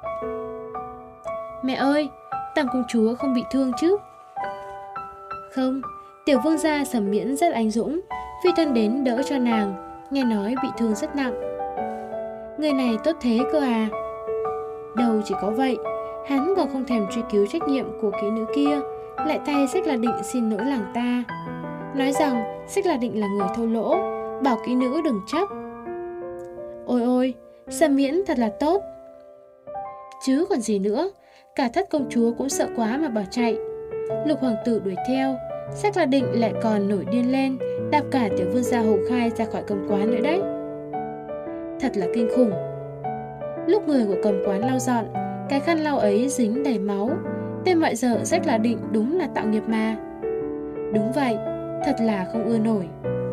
Mẹ ơi, Tam công chúa không bị thương chứ? Không, tiểu vương gia Sầm Miễn rất anh dũng, phi thân đến đỡ cho nàng, nghe nói bị thương rất nặng. Người này tốt thế cơ à? Đâu chỉ có vậy, hắn còn không thèm truy cứu trách nhiệm của kỹ nữ kia, lại tay Xích La Định xin lỗi làng ta, nói rằng Xích La Định là người thô lỗ, bảo kỹ nữ đừng chấp. Ôi ôi, Sầm Miễn thật là tốt. Chứ còn gì nữa, cả Thất công chúa cũng sợ quá mà bỏ chạy. Lục hoàng tử đuổi theo, Xích La Định lại còn nổi điên lên, đạp cả tiểu vương gia Hồ Khai ra khỏi cầm quán nữa đấy. Thật là kinh khủng. Lúc người của cầm quán lau dọn, cái khăn lau ấy dính đầy máu. Tên mọi giờ Xích La Định đúng là tạo nghiệp mà. Đúng vậy, thật là không ưa nổi.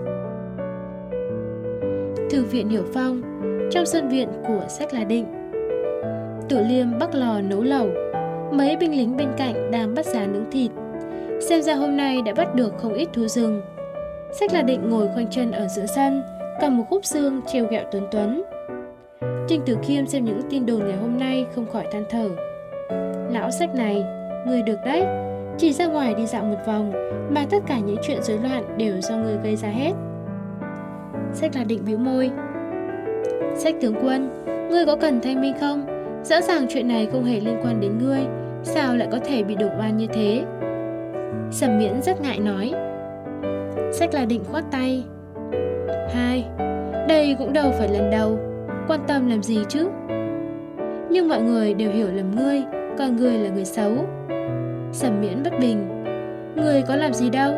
Thư viện Hiểu Phong, trong sân viện của Xích La Định. Tử Liêm bắc lò nấu lẩu, mấy binh lính bên cạnh đang bắt giá nướng thịt. Xem ra hôm nay đã bắt được không ít thú rừng. Xích La Định ngồi khoanh chân ở giữa sân, cầm một khúc xương trêu ghẹo Tuấn Tuấn. Trình Tử Khiêm xem những tin đồn ngày hôm nay không khỏi than thở. Lão Xích này, người được đấy, chỉ ra ngoài đi dạo một vòng mà tất cả những chuyện rối loạn đều do người gây ra hết. Xích La Định bĩu môi. Xích tướng quân, ngươi có cần thanh minh không? Rõ ràng chuyện này không hề liên quan đến ngươi, sao lại có thể bị đổ oan như thế? Sầm Miễn rất ngại nói. Xích La Định khoát tay. Hai, đây cũng đâu phải lần đầu, quan tâm làm gì chứ? Nhưng mọi người đều hiểu lầm ngươi, còn ngươi là người xấu. Sầm Miễn bất bình. Ngươi có làm gì đâu?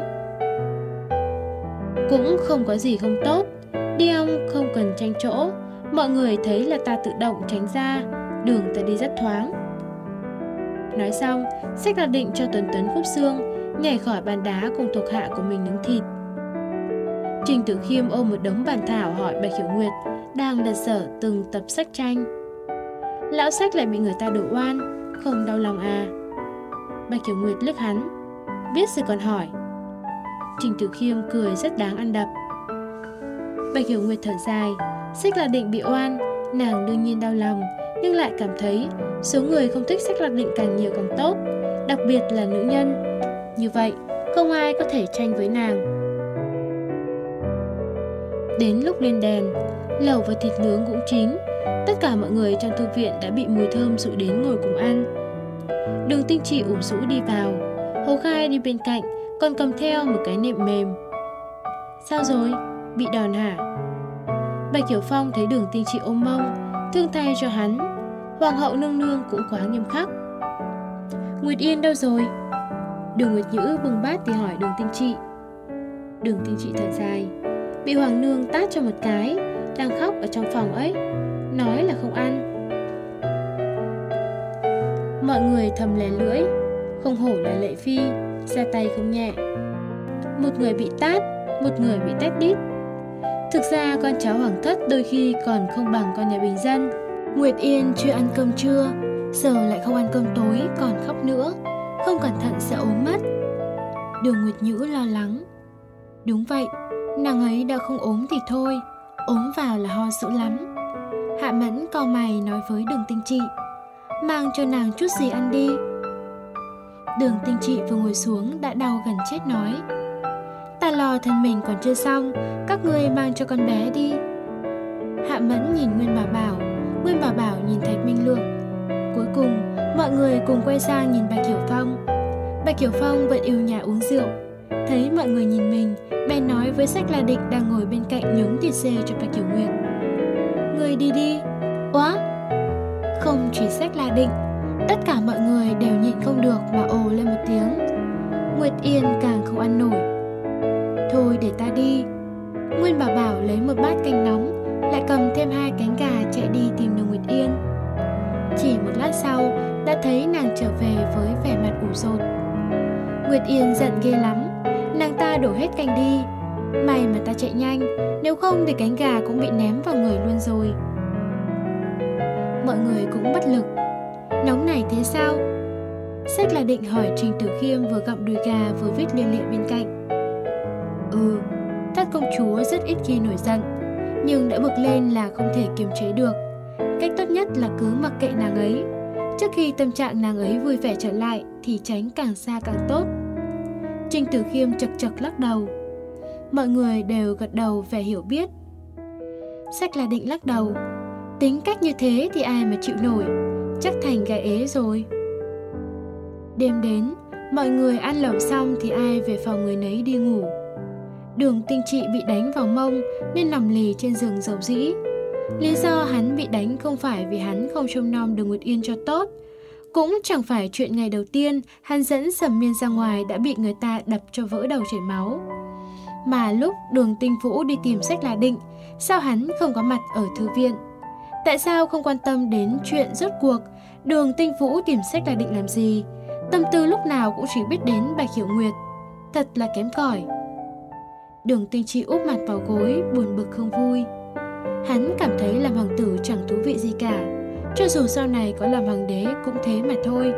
Cũng không có gì không tốt, đi ông không cần tranh chỗ, mọi người thấy là ta tự động tránh ra, đường ta đi rất thoáng. Nói xong, Xích La Định cho Tuấn Tuấn khúc xương, nhảy khỏi bàn đá cùng thuộc hạ của mình nướng thịt. Trình Tử Khiêm ôm một đống bản thảo hỏi Bạch Hiểu Nguyệt, đang lật dở từng tập sách tranh. Lão Xích lại bị người ta đổ oan, không đau lòng à? Bạch Hiểu Nguyệt liếc hắn, biết rồi còn hỏi. Trình Tử Khiêm cười rất đáng ăn đập. Bạch Hiểu Nguyệt thở dài, Xích La Định bị oan, nàng đương nhiên đau lòng, nhưng lại cảm thấy số người không thích Xích La Định càng nhiều càng tốt, đặc biệt là nữ nhân. Như vậy, không ai có thể tranh với nàng. Đến lúc lên đèn, lẩu và thịt nướng cũng chín, tất cả mọi người trong thư viện đã bị mùi thơm dụ đến ngồi cùng ăn. Đường Tinh Trị ủ rũ đi vào, Hồ Khai đi bên cạnh, còn cầm theo một cái nệm mềm. Sao rồi? Bị đòn hả? Bạch Hiểu Phong thấy Đường Tinh Trị ôm mông, thương thay cho hắn. Hoàng hậu nương nương cũng quá nghiêm khắc. Nguyệt Yên đâu rồi? Đường Nguyệt Nhữ bưng bát thì hỏi Đường Tinh Trị. Đường Tinh Trị thở dài, bị hoàng nương tát cho một cái, đang khóc ở trong phòng ấy, nói là không ăn. Mọi người thầm lè lưỡi, không hổ là Lệ Phi, ra tay không nhẹ. Một người bị tát, một người bị tát đít. Thực ra con cháu hoàng thất đôi khi còn không bằng con nhà bình dân. Nguyệt Yên chưa ăn cơm trưa, giờ lại không ăn cơm tối, còn khóc nữa, không cẩn thận sẽ ốm mất. Đường Nguyệt Nhữ lo lắng. Đúng vậy, nàng ấy đã không ốm thì thôi, ốm vào là ho dữ lắm. Hạ Mẫn cau mày nói với Đường Tinh Trị, mang cho nàng chút gì ăn đi. Đường Tinh Trị vừa ngồi xuống đã đau gần chết nói, ta lo thân mình còn chưa xong, các ngươi mang cho con bé đi. Hạ Mẫn nhìn Nguyên Bảo Bảo, Nguyên Bảo Bảo nhìn Thạch Minh Lượng. Cuối cùng, mọi người cùng quay sang nhìn Bạch Hiểu Phong. Bạch Hiểu Phong vẫn yêu nhà uống rượu. Thấy mọi người nhìn mình, bèn nói với Xích La Định đang ngồi bên cạnh nhúng thịt dê cho Bạch Hiểu Nguyệt. Người đi đi. Óa! Không chỉ Xích La Định, tất cả mọi người đều nhịn không được mà ồ lên một tiếng. Nguyệt Yên càng không ăn nổi. Thôi để ta đi. Nguyên Bảo Bảo lấy một bát canh nóng, lại cầm thêm hai cánh gà chạy đi tìm Đường Nguyệt Yên. Chỉ một lát sau đã thấy nàng trở về với vẻ mặt ủ rột. Nguyệt Yên giận ghê lắm, nàng ta đổ hết canh đi. May mà ta chạy nhanh, nếu không thì cánh gà cũng bị ném vào người luôn rồi. Mọi người cũng bất lực. Nóng này thế sao? Sách là định hỏi Trình Tử Khiêm vừa gặm đùi gà vừa viết lia lịa bên cạnh. Ừ, Thất công chúa rất ít khi nổi giận, nhưng đã bực lên là không thể kiềm chế được. Cách tốt nhất là cứ mặc kệ nàng ấy. Trước khi tâm trạng nàng ấy vui vẻ trở lại thì tránh càng xa càng tốt. Trình Tử Khiêm chật chật lắc đầu. Mọi người đều gật đầu vẻ hiểu biết. Sách là định lắc đầu. Tính cách như thế thì ai mà chịu nổi, chắc thành gái ế rồi. Đêm đến, mọi người ăn lẩu xong thì ai về phòng người nấy đi ngủ. Đường Tinh Trị bị đánh vào mông nên nằm lì trên giường dầu dĩ. Lý do hắn bị đánh không phải vì hắn không trông nom Đường Nguyệt Yên cho tốt, cũng chẳng phải chuyện ngày đầu tiên hắn dẫn Sầm Miên ra ngoài đã bị người ta đập cho vỡ đầu chảy máu. Mà lúc Đường Tinh Vũ đi tìm Sách là định, sao hắn không có mặt ở thư viện? Tại sao không quan tâm đến chuyện rốt cuộc Đường Tinh Vũ tìm Sách là định làm gì? Tâm tư lúc nào cũng chỉ biết đến Bạch Hiểu Nguyệt. Thật là kém cỏi. Đường Tinh Trị úp mặt vào gối, buồn bực không vui. Hắn cảm thấy làm hoàng tử chẳng thú vị gì cả, cho dù sau này có làm hoàng đế cũng thế mà thôi.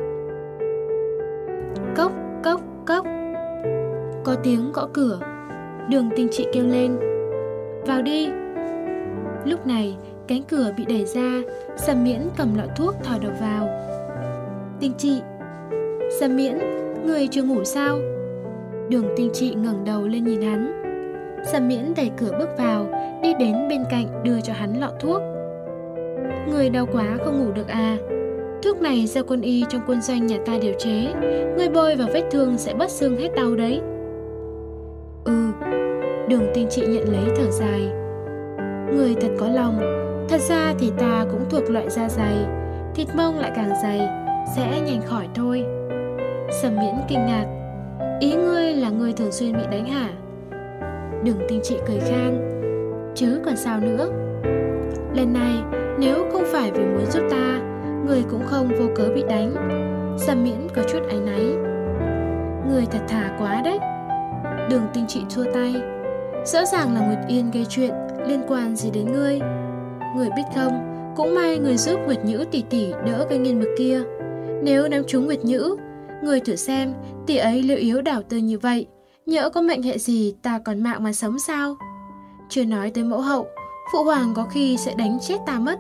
Cốc, cốc, cốc. Có tiếng gõ cửa. Đường Tinh Trị kêu lên. Vào đi. Lúc này, cánh cửa bị đẩy ra, Sầm Miễn cầm lọ thuốc thò đầu vào. Tinh Trị. Sầm Miễn, người chưa ngủ sao? Đường Tinh Trị ngẩng đầu lên nhìn hắn. Sầm Miễn đẩy cửa bước vào, đi đến bên cạnh đưa cho hắn lọ thuốc. Người đau quá không ngủ được à? Thuốc này do quân y trong quân doanh nhà ta điều chế, người bôi vào vết thương sẽ bớt sưng hết đau đấy. Ừ. Đường Tinh Trị nhận lấy thở dài. Người thật có lòng. Thật ra thì ta cũng thuộc loại da dày, thịt mông lại càng dày, sẽ nhanh khỏi thôi. Sầm Miễn kinh ngạc. Ý ngươi là ngươi thường xuyên bị đánh hả? Đường Tinh Trị cười khan. Chứ còn sao nữa. Lần này nếu không phải vì muốn giúp ta, người cũng không vô cớ bị đánh. Sầm Miễn có chút áy náy. Người thật thà quá đấy. Đường Tinh Trị xua tay. Rõ ràng là Nguyệt Yên gây chuyện, liên quan gì đến ngươi? Người biết không, cũng may người giúp Nguyệt Nhữ tỷ tỷ đỡ cái nghiên mực kia. Nếu ném trúng Nguyệt Nhữ, người thử xem, tỷ ấy liệu yếu đảo tơ như vậy, nhỡ có mệnh hệ gì ta còn mạng mà sống sao? Chưa nói tới mẫu hậu, phụ hoàng có khi sẽ đánh chết ta mất.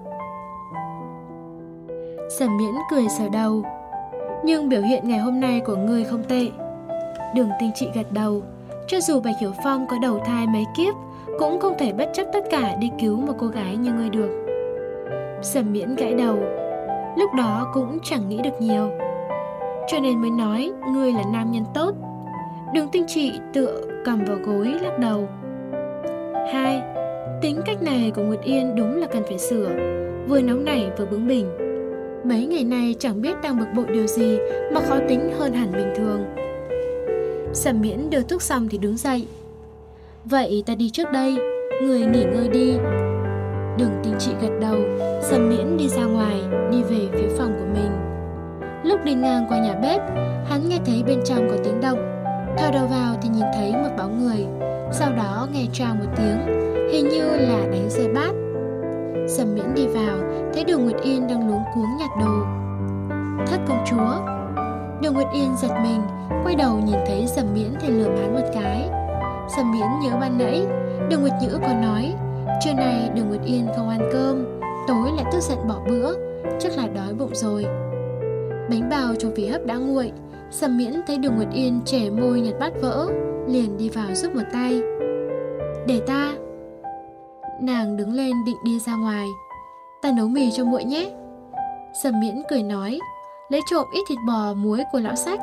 Sầm Miễn cười sờ đầu. Nhưng biểu hiện ngày hôm nay của ngươi không tệ. Đường Tinh Trị gật đầu. Cho dù Bạch Hiểu Phong có đầu thai mấy kiếp, cũng không thể bất chấp tất cả đi cứu một cô gái như ngươi được. Sầm Miễn gãi đầu. Lúc đó cũng chẳng nghĩ được nhiều, cho nên mới nói ngươi là nam nhân tốt. Đường Tinh Trị tựa cầm vào gối lắc đầu. Hai, tính cách này của Nguyệt Yên đúng là cần phải sửa, vừa nóng nảy vừa bướng bỉnh. Mấy ngày nay chẳng biết đang bực bội điều gì mà khó tính hơn hẳn bình thường. Sầm Miễn đưa thuốc xong thì đứng dậy. Vậy ta đi trước đây, người nghỉ ngơi đi. Đường Tinh Trị gật đầu. Sầm Miễn đi ra ngoài, đi về phía phòng của mình. Lúc đi ngang qua nhà bếp, hắn nghe thấy bên trong có tiếng động. Thò đầu vào thì nhìn thấy một bóng người. Sau đó nghe choang một tiếng, hình như là đánh rơi bát. Sầm Miễn đi vào, thấy Đường Nguyệt Yên đang luống cuống nhặt đồ. Thất công chúa. Đường Nguyệt Yên giật mình, quay đầu nhìn thấy Sầm Miễn thì lườm hắn một cái. Sầm Miễn nhớ ban nãy Đường Nguyệt Nhữ có nói trưa nay Đường Nguyệt Yên không ăn cơm, tối lại tức giận bỏ bữa, chắc là đói bụng rồi. Bánh bao trong vỉ hấp đã nguội. Sầm Miễn thấy Đường Nguyệt Yên trẻ môi nhặt bát vỡ, liền đi vào giúp một tay. Để ta. Nàng đứng lên định đi ra ngoài. Ta nấu mì cho muội nhé. Sầm Miễn cười nói, lấy trộm ít thịt bò muối của lão Sách.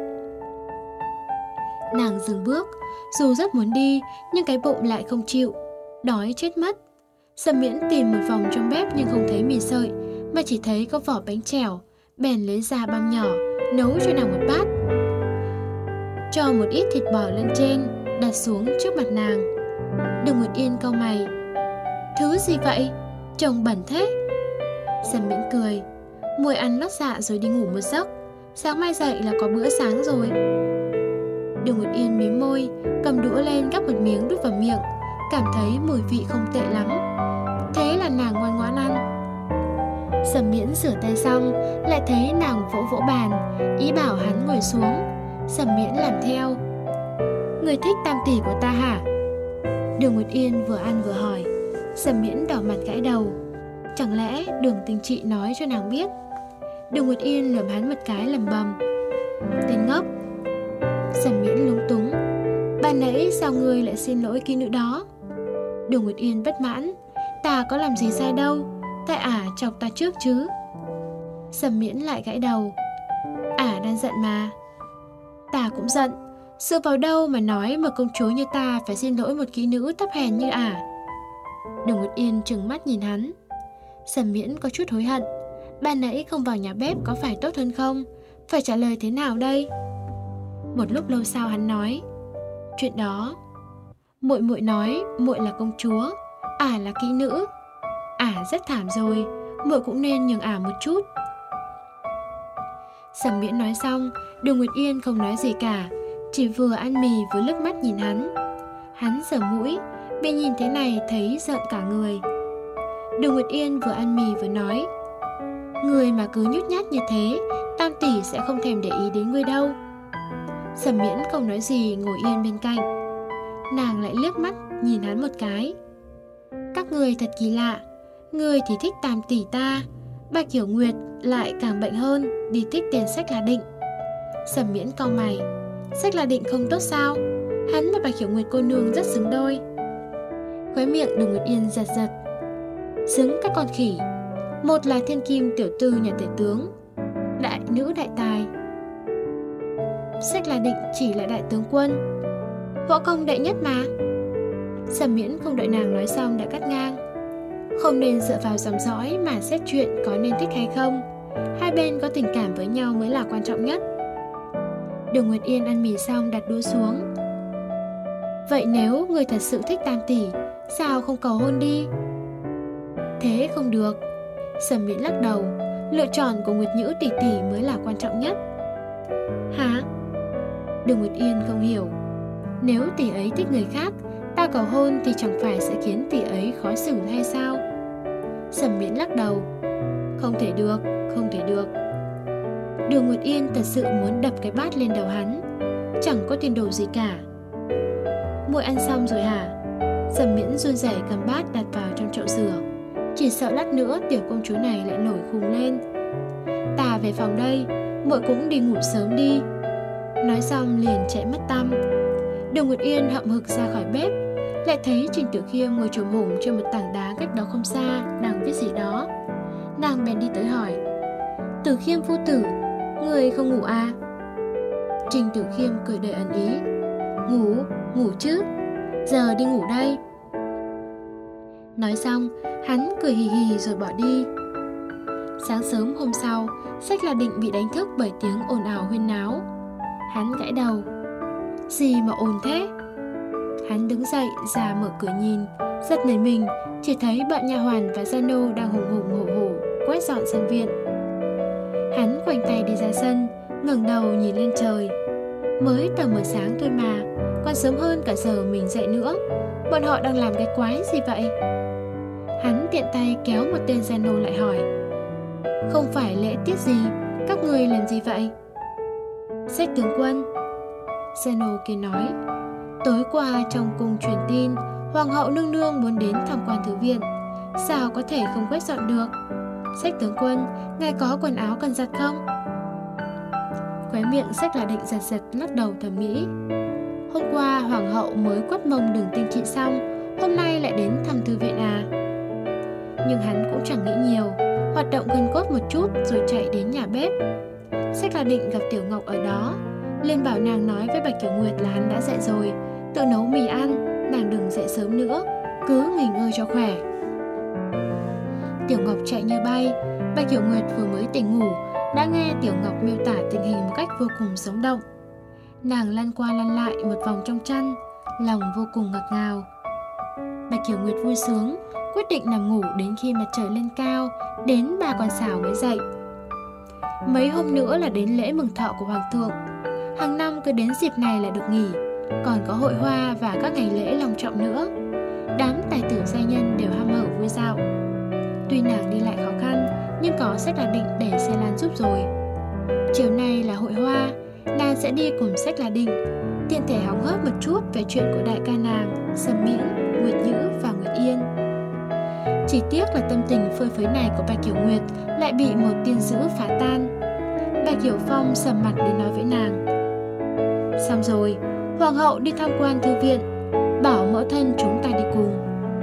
Nàng dừng bước, dù rất muốn đi nhưng cái bụng lại không chịu, đói chết mất. Sầm Miễn tìm một vòng trong bếp nhưng không thấy mì sợi, mà chỉ thấy có vỏ bánh chèo, bèn lấy ra băm nhỏ, nấu cho nàng một bát. Cho một ít thịt bò lên trên, đặt xuống trước mặt nàng. Đường Nguyệt Yên cau mày. Thứ gì vậy? Trông bẩn thế. Sầm Miễn cười. Muội ăn lót dạ rồi đi ngủ một giấc, sáng mai dậy là có bữa sáng rồi. Đường Nguyệt Yên mím môi, cầm đũa lên gắp một miếng đút vào miệng, cảm thấy mùi vị không tệ lắm. Thế là nàng ngoan ngoãn ăn. Sầm Miễn rửa tay xong, lại thấy nàng vỗ vỗ bàn, ý bảo hắn ngồi xuống. Sầm Miễn làm theo. Người thích tam tỷ của ta hả? Đường Nguyệt Yên vừa ăn vừa hỏi. Sầm Miễn đỏ mặt gãi đầu. Chẳng lẽ Đường Tình Trị nói cho nàng biết? Đường Nguyệt Yên lườm hắn một cái lầm bầm. Tên ngốc. Sầm Miễn lúng túng. Ban nãy sao ngươi lại xin lỗi kỹ nữ đó? Đường Nguyệt Yên bất mãn. Ta có làm gì sai đâu, tại ả chọc ta trước chứ. Sầm Miễn lại gãi đầu. Ả đang giận mà. Ta cũng giận. Dựa vào đâu mà nói một công chúa như ta phải xin lỗi một kỹ nữ thấp hèn như ả? Đường Nguyệt Yên trừng mắt nhìn hắn. Sầm Miễn có chút hối hận. Ban nãy không vào nhà bếp có phải tốt hơn không? Phải trả lời thế nào đây? Một lúc lâu sau hắn nói. Chuyện đó, muội muội nói muội là công chúa, ả là kỹ nữ. Ả rất thảm rồi, muội cũng nên nhường ả một chút. Sầm Miễn nói xong, Đường Nguyệt Yên không nói gì cả, chỉ vừa ăn mì vừa liếc mắt nhìn hắn. Hắn sờ mũi, bị nhìn thế này thấy giận cả người. Đường Nguyệt Yên vừa ăn mì vừa nói. Người mà cứ nhút nhát như thế, tam tỷ sẽ không thèm để ý đến ngươi đâu. Sầm Miễn không nói gì, ngồi yên bên cạnh. Nàng lại liếc mắt nhìn hắn một cái. Các người thật kỳ lạ. Người thì thích tam tỷ ta, Bạch Hiểu Nguyệt lại càng bệnh hơn, đi thích tiền Sách La Định. Sầm Miễn cau mày. Sách La Định không tốt sao? Hắn và Bạch Hiểu Nguyệt cô nương rất xứng đôi. Khóe miệng Đường Nguyệt Yên giật giật. Xứng các con khỉ. Một là thiên kim tiểu tư nhà tể tướng, đại nữ đại tài. Sách La Định chỉ là đại tướng quân, võ công đệ nhất mà. Sầm Miễn không đợi nàng nói xong đã cắt ngang. Không nên dựa vào dòng dõi mà xét chuyện có nên thích hay không. Hai bên có tình cảm với nhau mới là quan trọng nhất. Đường Nguyệt Yên ăn mì xong đặt đũa xuống. Vậy nếu người thật sự thích tam tỷ, sao không cầu hôn đi? Thế không được. Sầm Miễn lắc đầu. Lựa chọn của Nguyệt Nhữ tỷ tỷ mới là quan trọng nhất. Hả? Đường Nguyệt Yên không hiểu. Nếu tỷ ấy thích người khác, ta cầu hôn thì chẳng phải sẽ khiến tỷ ấy khó xử hay sao? Sầm Miễn lắc đầu. Không thể được, không thể được. Đường Nguyệt Yên thật sự muốn đập cái bát lên đầu hắn. Chẳng có tiền đồ gì cả. Muội ăn xong rồi hả? Sầm Miễn run rẩy cầm bát đặt vào trong chậu rửa. Chỉ sợ lát nữa tiểu công chúa này lại nổi khùng lên. Ta về phòng đây, muội cũng đi ngủ sớm đi. Nói xong liền chạy mất tăm. Đường Nguyệt Yên hậm hực ra khỏi bếp, lại thấy Trình Tử Khiêm ngồi chồm hổm trên một tảng đá cách đó không xa, đang viết gì đó. Nàng bèn đi tới hỏi. Tử Khiêm phu tử, người không ngủ à? Trình Tử Khiêm cười đầy ẩn ý. Ngủ, ngủ chứ, giờ đi ngủ đây. Nói xong, hắn cười hì hì rồi bỏ đi. Sáng sớm hôm sau, Sách La Định bị đánh thức bởi tiếng ồn ào huyên náo. Hắn gãi đầu. Gì mà ồn thế? Hắn đứng dậy ra mở cửa nhìn, giật nảy mình, chỉ thấy bọn nha hoàn và gia nô đang hùng hùng hổ hổ quét dọn sân viện. Hắn khoanh tay đi ra sân, ngẩng đầu nhìn lên trời. Mới tờ mờ sáng thôi mà, còn sớm hơn cả giờ mình dậy nữa. Bọn họ đang làm cái quái gì vậy? Hắn tiện tay kéo một tên gia nô lại hỏi. Không phải lễ tiết gì, các người làm gì vậy? Sách tướng quân. Gia nô kia nói. Tối qua trong cung truyền tin, hoàng hậu nương nương muốn đến tham quan thư viện. Sao có thể không quét dọn được? Sách tướng quân, ngài có quần áo cần giặt không? Khóe miệng Sách La Định giật giật lắc đầu thầm nghĩ. Hôm qua hoàng hậu mới quất mông Đường Tinh Trị xong, hôm nay lại đến thăm thư viện à? Nhưng hắn cũng chẳng nghĩ nhiều, hoạt động gân cốt một chút rồi chạy đến nhà bếp. Sách La Định gặp Tiểu Ngọc ở đó, liền bảo nàng nói với Bạch Hiểu Nguyệt là hắn đã dậy rồi, tự nấu mì ăn, nàng đừng dậy sớm nữa, cứ nghỉ ngơi cho khỏe. Tiểu Ngọc chạy như bay. Bạch Hiểu Nguyệt vừa mới tỉnh ngủ đã nghe Tiểu Ngọc miêu tả tình hình một cách vô cùng sống động. Nàng lăn qua lăn lại một vòng trong chăn, lòng vô cùng ngọt ngào. Bạch Hiểu Nguyệt vui sướng, quyết định nằm ngủ đến khi mặt trời lên cao, đến ba con sào mới dậy. Mấy hôm nữa là đến lễ mừng thọ của hoàng thượng. Hàng năm cứ đến dịp này là được nghỉ, còn có hội hoa và các ngày lễ long trọng nữa. Đám tài tử gia nhân đều ham hở vui dạo. Tuy nàng đi lại khó khăn, nhưng có Sách Là Định để xe lăn giúp rồi. Chiều nay là hội hoa, nàng sẽ đi cùng Sách Là Định, tiện thể hóng hớt một chút về chuyện của đại ca nàng, Sầm Miễn, Nguyệt Nhữ và Nguyệt Yên. Chỉ tiếc là tâm tình phơi phới này của Bạch Kiểu Nguyệt lại bị một tin dữ phá tan. Bạch Hiểu Phong sầm mặt đến nói với nàng: xong rồi, hoàng hậu đi tham quan thư viện, bảo mẫu thân chúng ta đi cùng.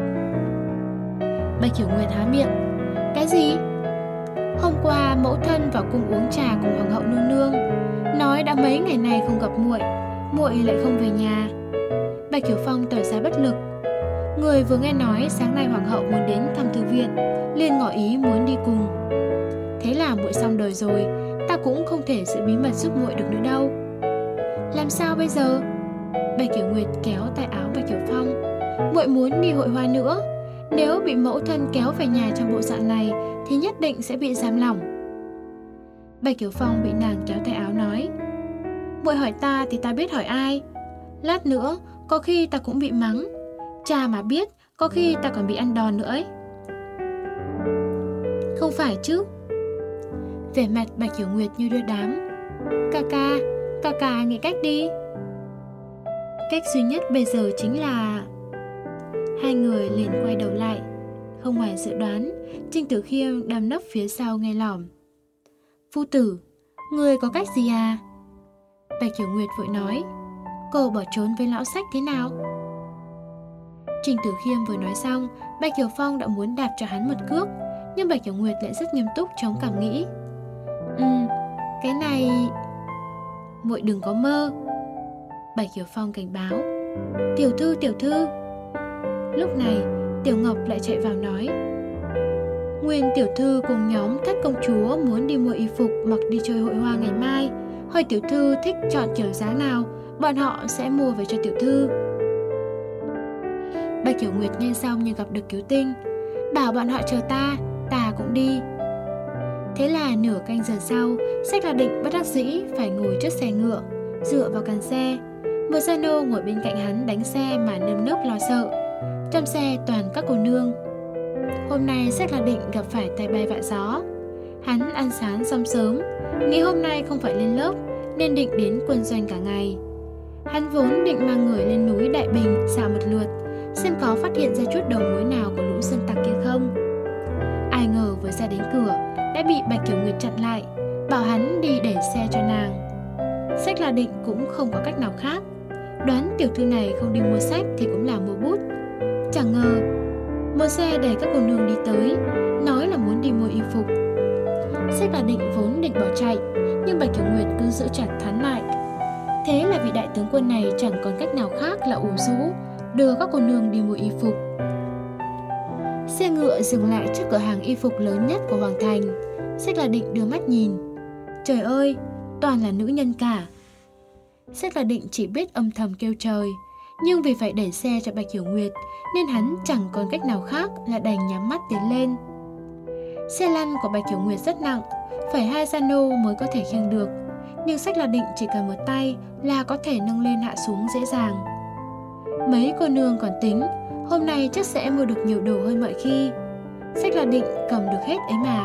Bạch Hiểu Nguyệt há miệng: cái gì? Hôm qua mẫu thân vào cung uống trà cùng hoàng hậu nương nương, nói đã mấy ngày nay không gặp muội, muội lại không về nhà. Bạch Hiểu Phong tỏ ra bất lực. Người vừa nghe nói sáng nay hoàng hậu muốn đến thăm thư viện, liền ngỏ ý muốn đi cùng. Thế là muội xong đời rồi, ta cũng không thể giữ bí mật giúp muội được nữa đâu. Làm sao bây giờ? Bạch Hiểu Nguyệt kéo tay áo Bạch Hiểu Phong. Muội muốn đi hội hoa nữa, nếu bị mẫu thân kéo về nhà trong bộ dạng này thì nhất định sẽ bị giam lỏng. Bạch Hiểu Phong bị nàng kéo tay áo nói: muội hỏi ta thì ta biết hỏi ai? Lát nữa có khi ta cũng bị mắng, cha mà biết có khi ta còn bị ăn đòn nữa ấy. Không phải chứ? Vẻ mặt Bạch Hiểu Nguyệt như đưa đám. Ca ca, ca ca nghĩ cách đi. Cách duy nhất bây giờ chính là... Hai người liền quay đầu lại. Không ngoài dự đoán, Trình Tử Khiêm đang nấp phía sau nghe lỏm. Phu tử, người có cách gì à? Bạch Hiểu Nguyệt vội nói: cô bỏ trốn với lão Sách thế nào? Trình Tử Khiêm vừa nói xong, Bạch Hiểu Phong đã muốn đạp cho hắn một cước, nhưng Bạch Hiểu Nguyệt lại rất nghiêm túc chống cảm nghĩ. Ừ, cái này... muội đừng có mơ. Bạch Hiểu Phong cảnh báo. Tiểu thư, tiểu thư. Lúc này, Tiểu Ngọc lại chạy vào nói: Nguyên tiểu thư cùng nhóm Thất công chúa muốn đi mua y phục mặc đi chơi hội hoa ngày mai. Hỏi tiểu thư thích chọn kiểu dáng nào, bọn họ sẽ mua về cho tiểu thư. Bạch Hiểu Nguyệt nghe xong như gặp được cứu tinh. Bảo bọn họ chờ ta, ta cũng đi. Thế là nửa canh giờ sau, Sách Là Định bất đắc dĩ phải ngồi trước xe ngựa, dựa vào cần xe. Một gia nô ngồi bên cạnh hắn đánh xe mà nơm nớp lo sợ. Trong xe toàn các cô nương. Hôm nay Sách Là Định gặp phải tai bay vạ gió. Hắn ăn sáng xong sớm, nghĩ hôm nay không phải lên lớp nên định đến quân doanh cả ngày. Hắn vốn định mang người lên núi Đại Bình dạo một lượt, xem có phát hiện ra chút đầu mối nào của lũ sơn tặc kia không. Ai ngờ vừa ra đến cửa đã bị Bạch Kiểu Nguyệt chặn lại, bảo hắn đi để xe cho nàng. Sách Là Định cũng không có cách nào khác, đoán tiểu thư này không đi mua sách thì cũng là mua bút. Chẳng ngờ một xe đẩy các cô nương đi tới, nói là muốn đi mua y phục. Sách Là Định vốn định bỏ chạy, nhưng Bạch Kiểu Nguyệt cứ giữ chặt hắn lại. Thế là vị đại tướng quân này chẳng còn cách nào khác là ủ rũ đưa các cô nương đi mua y phục. Xe ngựa dừng lại trước cửa hàng y phục lớn nhất của Hoàng Thành. Sách Là Định đưa mắt nhìn. Trời ơi, toàn là nữ nhân cả. Sách Là Định chỉ biết âm thầm kêu trời, nhưng vì phải đẩy xe cho Bạch Hiểu Nguyệt nên hắn chẳng còn cách nào khác là đành nhắm mắt tiến lên. Xe lăn của Bạch Hiểu Nguyệt rất nặng, phải hai gia nô mới có thể khiêng được, nhưng Sách Là Định chỉ cần một tay là có thể nâng lên hạ xuống dễ dàng. Mấy cô nương còn tính hôm nay chắc sẽ mua được nhiều đồ hơn mọi khi. Sách Là Định cầm được hết ấy mà.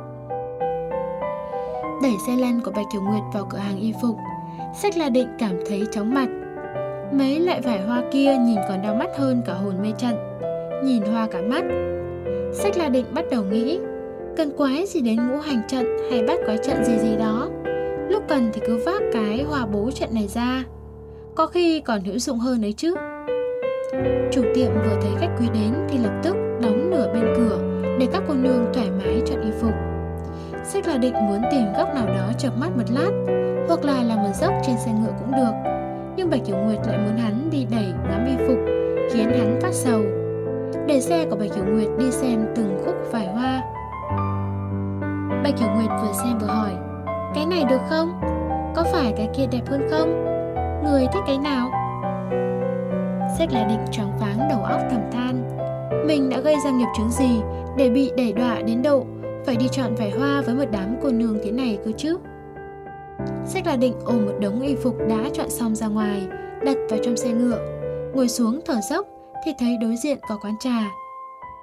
Đẩy xe lăn của Bạch Hiểu Nguyệt vào cửa hàng y phục, Sách Là Định cảm thấy chóng mặt. Mấy loại vải hoa kia nhìn còn đau mắt hơn cả hồn mê trận. Nhìn hoa cả mắt. Sách Là Định bắt đầu nghĩ, cần quái gì đến ngũ hành trận hay bắt quái trận gì gì đó, lúc cần thì cứ vác cái hoa bố trận này ra, có khi còn hữu dụng hơn đấy chứ. Chủ tiệm vừa thấy khách quý đến thì lập tức đóng nửa bên cửa để các cô nương thoải mái chọn y phục. Sách Là Định muốn tìm góc nào đó chợp mắt một lát, hoặc là làm một giấc trên xe ngựa cũng được, nhưng Bạch Hiểu Nguyệt lại muốn hắn đi đẩy ngắm y phục, khiến hắn phát sầu. Để xe của Bạch Hiểu Nguyệt đi xem từng khúc vải hoa. Bạch Hiểu Nguyệt vừa xem vừa hỏi, cái này được không? Có phải cái kia đẹp hơn không? Người thích cái nào? Sách Là Định choáng váng đầu óc thầm than, mình đã gây ra nghiệp chướng gì để bị đẩy đọa đến độ phải đi chọn vải hoa với một đám cô nương thế này cơ chứ? Sách Là Định ôm một đống y phục đã chọn xong ra ngoài, đặt vào trong xe ngựa, ngồi xuống thở dốc thì thấy đối diện có quán trà.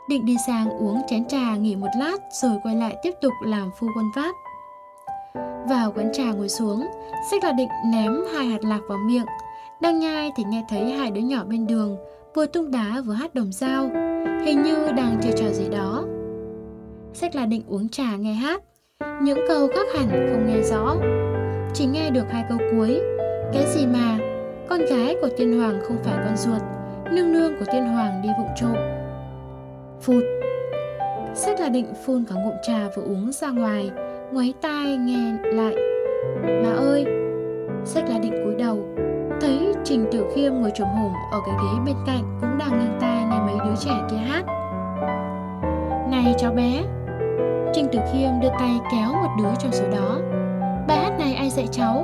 định đi sang uống chén trà nghỉ một lát rồi quay lại tiếp tục làm phu quân pháp. Vào quán trà ngồi xuống, Sách là định ném hai hạt lạc vào miệng. Đang nhai thì nghe thấy hai đứa nhỏ bên đường vừa tung đá vừa hát đồng dao, hình như đang chơi trò gì đó. Sách là định uống trà nghe hát, những câu khác hẳn không nghe rõ, chỉ nghe được hai câu cuối. Cái gì mà con gái của tiên hoàng không phải con ruột, nương nương của tiên hoàng đi vụng trộm. Phụt. Sách là định phun cả ngụm trà vừa uống ra ngoài, ngoáy tai nghe lại. Bà ơi. Sách là định cúi đầu, thấy Trình Tiểu Khiêm ngồi chồm hổm ở cái ghế bên cạnh cũng đang nghiêng tai nghe mấy đứa trẻ kia hát. Này cháu bé. Trình Tiểu Khiêm đưa tay kéo một đứa trong số đó. Bài hát này ai dạy cháu?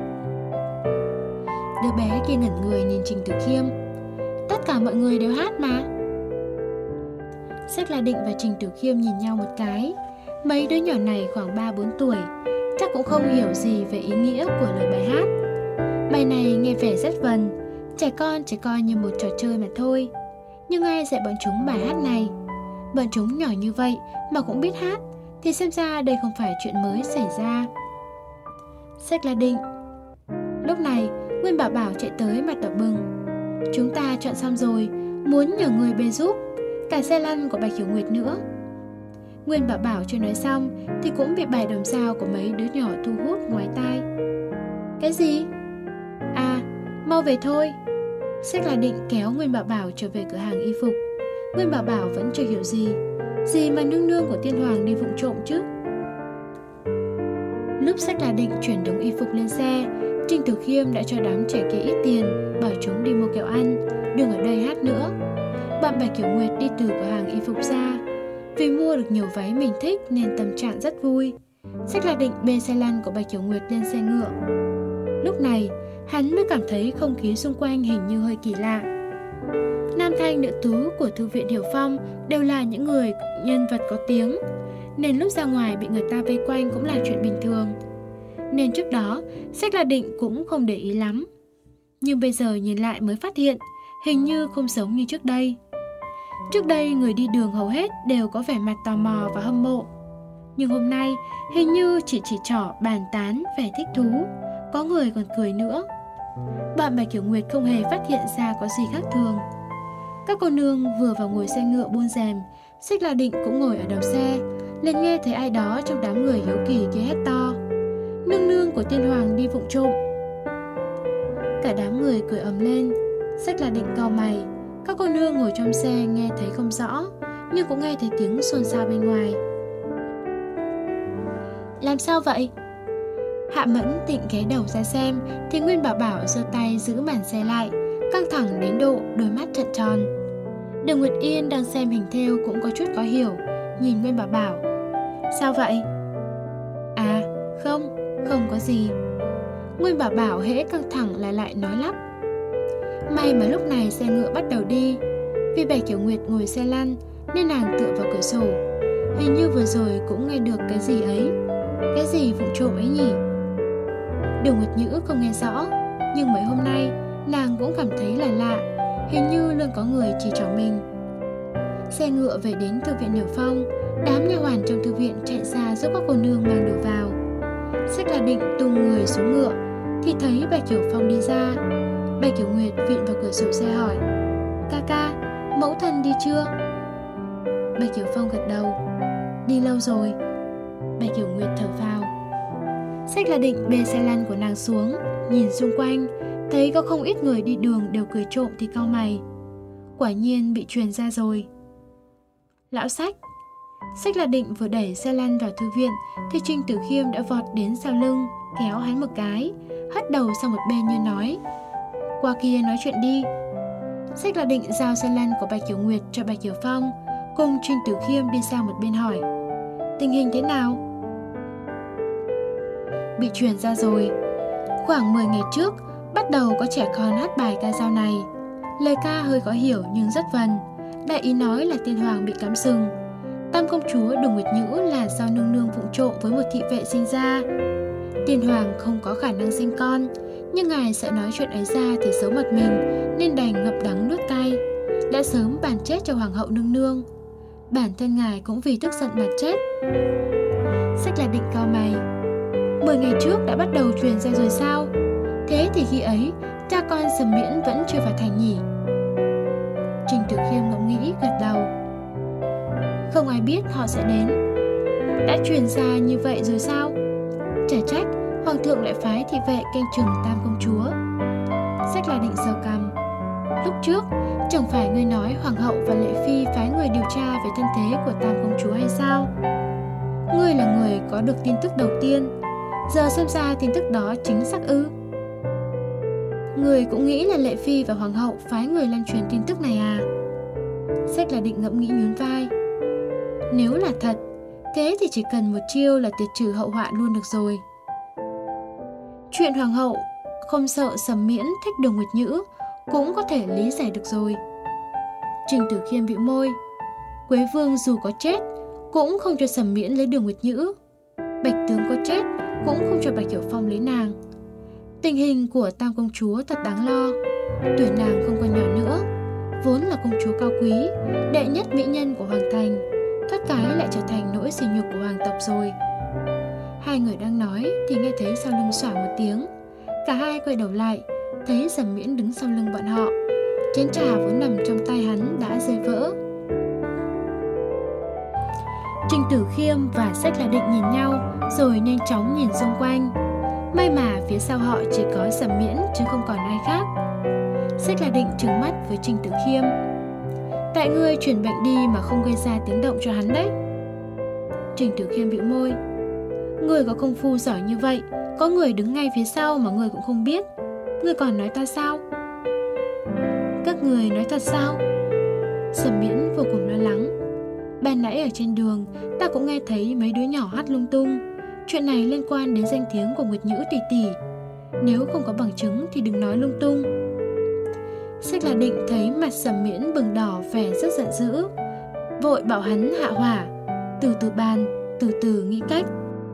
Đứa bé kia ngẩn người nhìn Trình Tiểu Khiêm. Tất cả mọi người đều hát mà. Sách là định và Trình Tiểu Khiêm nhìn nhau một cái. Mấy đứa nhỏ này khoảng ba bốn tuổi, chắc cũng không hiểu gì về ý nghĩa của lời bài hát. Bài này nghe vẻ rất vần, trẻ con chỉ coi như một trò chơi mà thôi. Nhưng ai dạy bọn chúng bài hát này? Bọn chúng nhỏ như vậy mà cũng biết hát, thì xem ra đây không phải chuyện mới xảy ra. Sách là định. Lúc này Nguyên Bảo Bảo chạy tới mặt đỏ bừng. Chúng ta chọn xong rồi, muốn nhờ người bê giúp, cả xe lăn của Bạch Hiểu Nguyệt nữa. Nguyên Bảo Bảo chưa nói xong thì cũng bị bài đồng dao của mấy đứa nhỏ thu hút ngoài tai. Cái gì? À, mau về thôi. Sách là định kéo Nguyên Bảo Bảo trở về cửa hàng y phục. Nguyên Bảo Bảo vẫn chưa hiểu gì. Gì mà nương nương của tiên hoàng đi vụng trộm chứ? Lúc Sách là định chuyển đống y phục lên xe, Trình Tiểu Khiêm đã cho đám trẻ kia ít tiền, bảo chúng đi mua kẹo ăn, đừng ở đây hát nữa. Bạn Bạch Hiểu Nguyệt đi từ cửa hàng y phục ra. Vì mua được nhiều váy mình thích nên tâm trạng rất vui. Sách là định bê xe lăn của Bạch Hiểu Nguyệt lên xe ngựa. Lúc này hắn mới cảm thấy không khí xung quanh hình như hơi kỳ lạ. Nam thanh nữ tú của thư viện Hiểu Phong đều là những người nhân vật có tiếng, nên lúc ra ngoài bị người ta vây quanh cũng là chuyện bình thường. Nên trước đó Sách là định cũng không để ý lắm. Nhưng bây giờ nhìn lại mới phát hiện hình như không giống như trước đây. Trước đây người đi đường hầu hết đều có vẻ mặt tò mò và hâm mộ. Nhưng hôm nay hình như chỉ chỉ trỏ bàn tán vẻ thích thú, có người còn cười nữa. Bạn Bạch Hiểu Nguyệt không hề phát hiện ra có gì khác thường. Các cô nương vừa vào ngồi xe ngựa buông rèm, Sách là định cũng ngồi ở đầu xe, liền nghe thấy ai đó trong đám người hiếu kỳ kia hét to. Nương nương của tiên hoàng đi vụng trộm. Cả đám người cười ầm lên. Sách là định cau mày. Các cô nương ngồi trong xe nghe thấy không rõ, nhưng cũng nghe thấy tiếng xôn xao bên ngoài. Làm sao vậy? Hạ Mẫn định ghé đầu ra xem thì Nguyên Bảo Bảo giơ tay giữ màn xe lại, căng thẳng đến độ đôi mắt trợn tròn. Đường Nguyệt Yên đang xem hình thêu cũng có chút khó hiểu, nhìn Nguyên Bảo Bảo. Sao vậy? À, không, không có gì. Nguyên Bảo Bảo hễ căng thẳng là lại nói lắp. May mà lúc này xe ngựa bắt đầu đi. Vì Bạch Hiểu Nguyệt ngồi xe lăn nên nàng tựa vào cửa sổ. Hình như vừa rồi cũng nghe được cái gì ấy. Cái gì vụng trộm ấy nhỉ? Đường Nguyệt Nhữ không nghe rõ, nhưng mấy hôm nay nàng cũng cảm thấy là lạ. Hình như luôn có người chỉ trỏ mình. Xe ngựa về đến thư viện Hiểu Phong. Đám nha hoàn trong thư viện chạy ra giúp các cô nương mang đồ vào. Sách là định tung người xuống ngựa thì thấy Bạch Hiểu Phong đi ra. Bạch Hiểu Nguyệt vịn vào cửa sổ xe hỏi. Ca ca, mẫu thân đi chưa? Bạch Hiểu Phong gật đầu. Đi lâu rồi. Bạch Hiểu Nguyệt thở phào. Sách là định bê xe lăn của nàng xuống, nhìn xung quanh, thấy có không ít người đi đường đều cười trộm thì cau mày. Quả nhiên bị truyền ra rồi. Lão Sách. Sách là định vừa đẩy xe lăn vào thư viện thì Trình Tử Khiêm đã vọt đến sau lưng, kéo hắn một cái, hất đầu sang một bên như nói. Qua kia nói chuyện đi. Sách là định giao xe lăn của Bạch Hiểu Nguyệt cho Bạch Hiểu Phong, cùng Trình Tử Khiêm đi sang một bên hỏi. Tình hình thế nào? Bị truyền ra rồi. Khoảng mười ngày trước, bắt đầu có trẻ con hát bài ca dao này. Lời ca hơi khó hiểu nhưng rất vần. Đại ý nói là tiên hoàng bị cắm sừng. Tam công chúa Đường Nguyệt Nhữ là do nương nương vụng trộm với một thị vệ sinh ra. Tiên hoàng không có khả năng sinh con, nhưng ngài sợ nói chuyện ấy ra thì xấu mặt mình, nên đành ngậm đắng nuốt cay. Đã sớm bàn chết cho hoàng hậu nương nương. bản thân ngài cũng vì tức giận mà chết. Sách là định cau mày. Mười ngày trước đã bắt đầu truyền ra rồi sao? Thế thì khi ấy, cha con Sầm Miễn vẫn chưa vào thành nhỉ? Trình Tử Khiêm ngẫm nghĩ gật đầu. Không ai biết họ sẽ đến. Đã truyền ra như vậy rồi sao? Chả trách hoàng thượng lại phái thị vệ canh chừng Tam công chúa. Sách là định sờ cằm. Lúc trước chẳng phải ngươi nói hoàng hậu và Lệ Phi phái người điều tra về thân thế của Tam công chúa hay sao? Ngươi là người có được tin tức đầu tiên, giờ xem ra tin tức đó chính xác ư? Ngươi cũng nghĩ là Lệ Phi và hoàng hậu phái người lan truyền tin tức này à? Sách là định ngẫm nghĩ nhún vai. Nếu là thật, thế thì chỉ cần một chiêu là tuyệt trừ hậu họa luôn được rồi. Chuyện hoàng hậu không sợ Sầm Miễn thích Đường Nguyệt Nhữ cũng có thể lý giải được rồi. Trình Tử Khiêm bĩu môi. Quế Vương dù có chết cũng không cho Sầm Miễn lấy Đường Nguyệt Nhữ. Bạch tướng có chết cũng không cho Bạch Hiểu Phong lấy nàng. Tình hình của Tam công chúa thật đáng lo. Tuổi nàng không còn nhỏ nữa, vốn là công chúa cao quý, đệ nhất mỹ nhân của hoàng thành, thoát cái lại trở thành nỗi sỉ nhục của hoàng tộc rồi. Hai người đang nói thì nghe thấy sau lưng xoảng một tiếng. Cả hai quay đầu lại, thấy Sầm Miễn đứng sau lưng bọn họ. Chén trà vốn nằm trong tay hắn đã rơi vỡ. Trình Tử Khiêm và Sách là định nhìn nhau, rồi nhanh chóng nhìn xung quanh. May mà phía sau họ chỉ có Sầm Miễn chứ không còn ai khác. Sách là định trừng mắt với Trình Tử Khiêm. Tại ngươi chuyển bệnh đi mà không gây ra tiếng động cho hắn đấy. Trình Tử Khiêm bĩu môi. Ngươi có công phu giỏi như vậy, có người đứng ngay phía sau mà ngươi cũng không biết. Ngươi còn nói ta sao? Các người nói thật sao? Sầm Miễn vô cùng lo lắng. Ban nãy ở trên đường, ta cũng nghe thấy mấy đứa nhỏ hát lung tung. Chuyện này liên quan đến danh tiếng của Nguyệt Nhữ tỷ tỷ. Nếu không có bằng chứng thì đừng nói lung tung. Sách là định thấy mặt Sầm Miễn bừng đỏ vẻ rất giận dữ, vội bảo hắn hạ hỏa, từ từ bàn, từ từ nghĩ cách.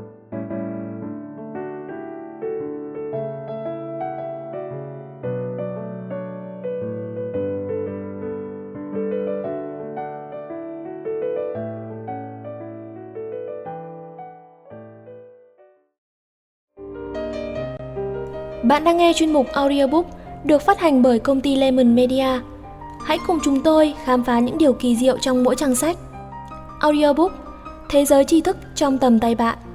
Bạn đang nghe chuyên mục audiobook được phát hành bởi công ty Lemon Media. Hãy cùng chúng tôi khám phá những điều kỳ diệu trong mỗi trang sách. Audiobook, thế giới tri thức trong tầm tay bạn.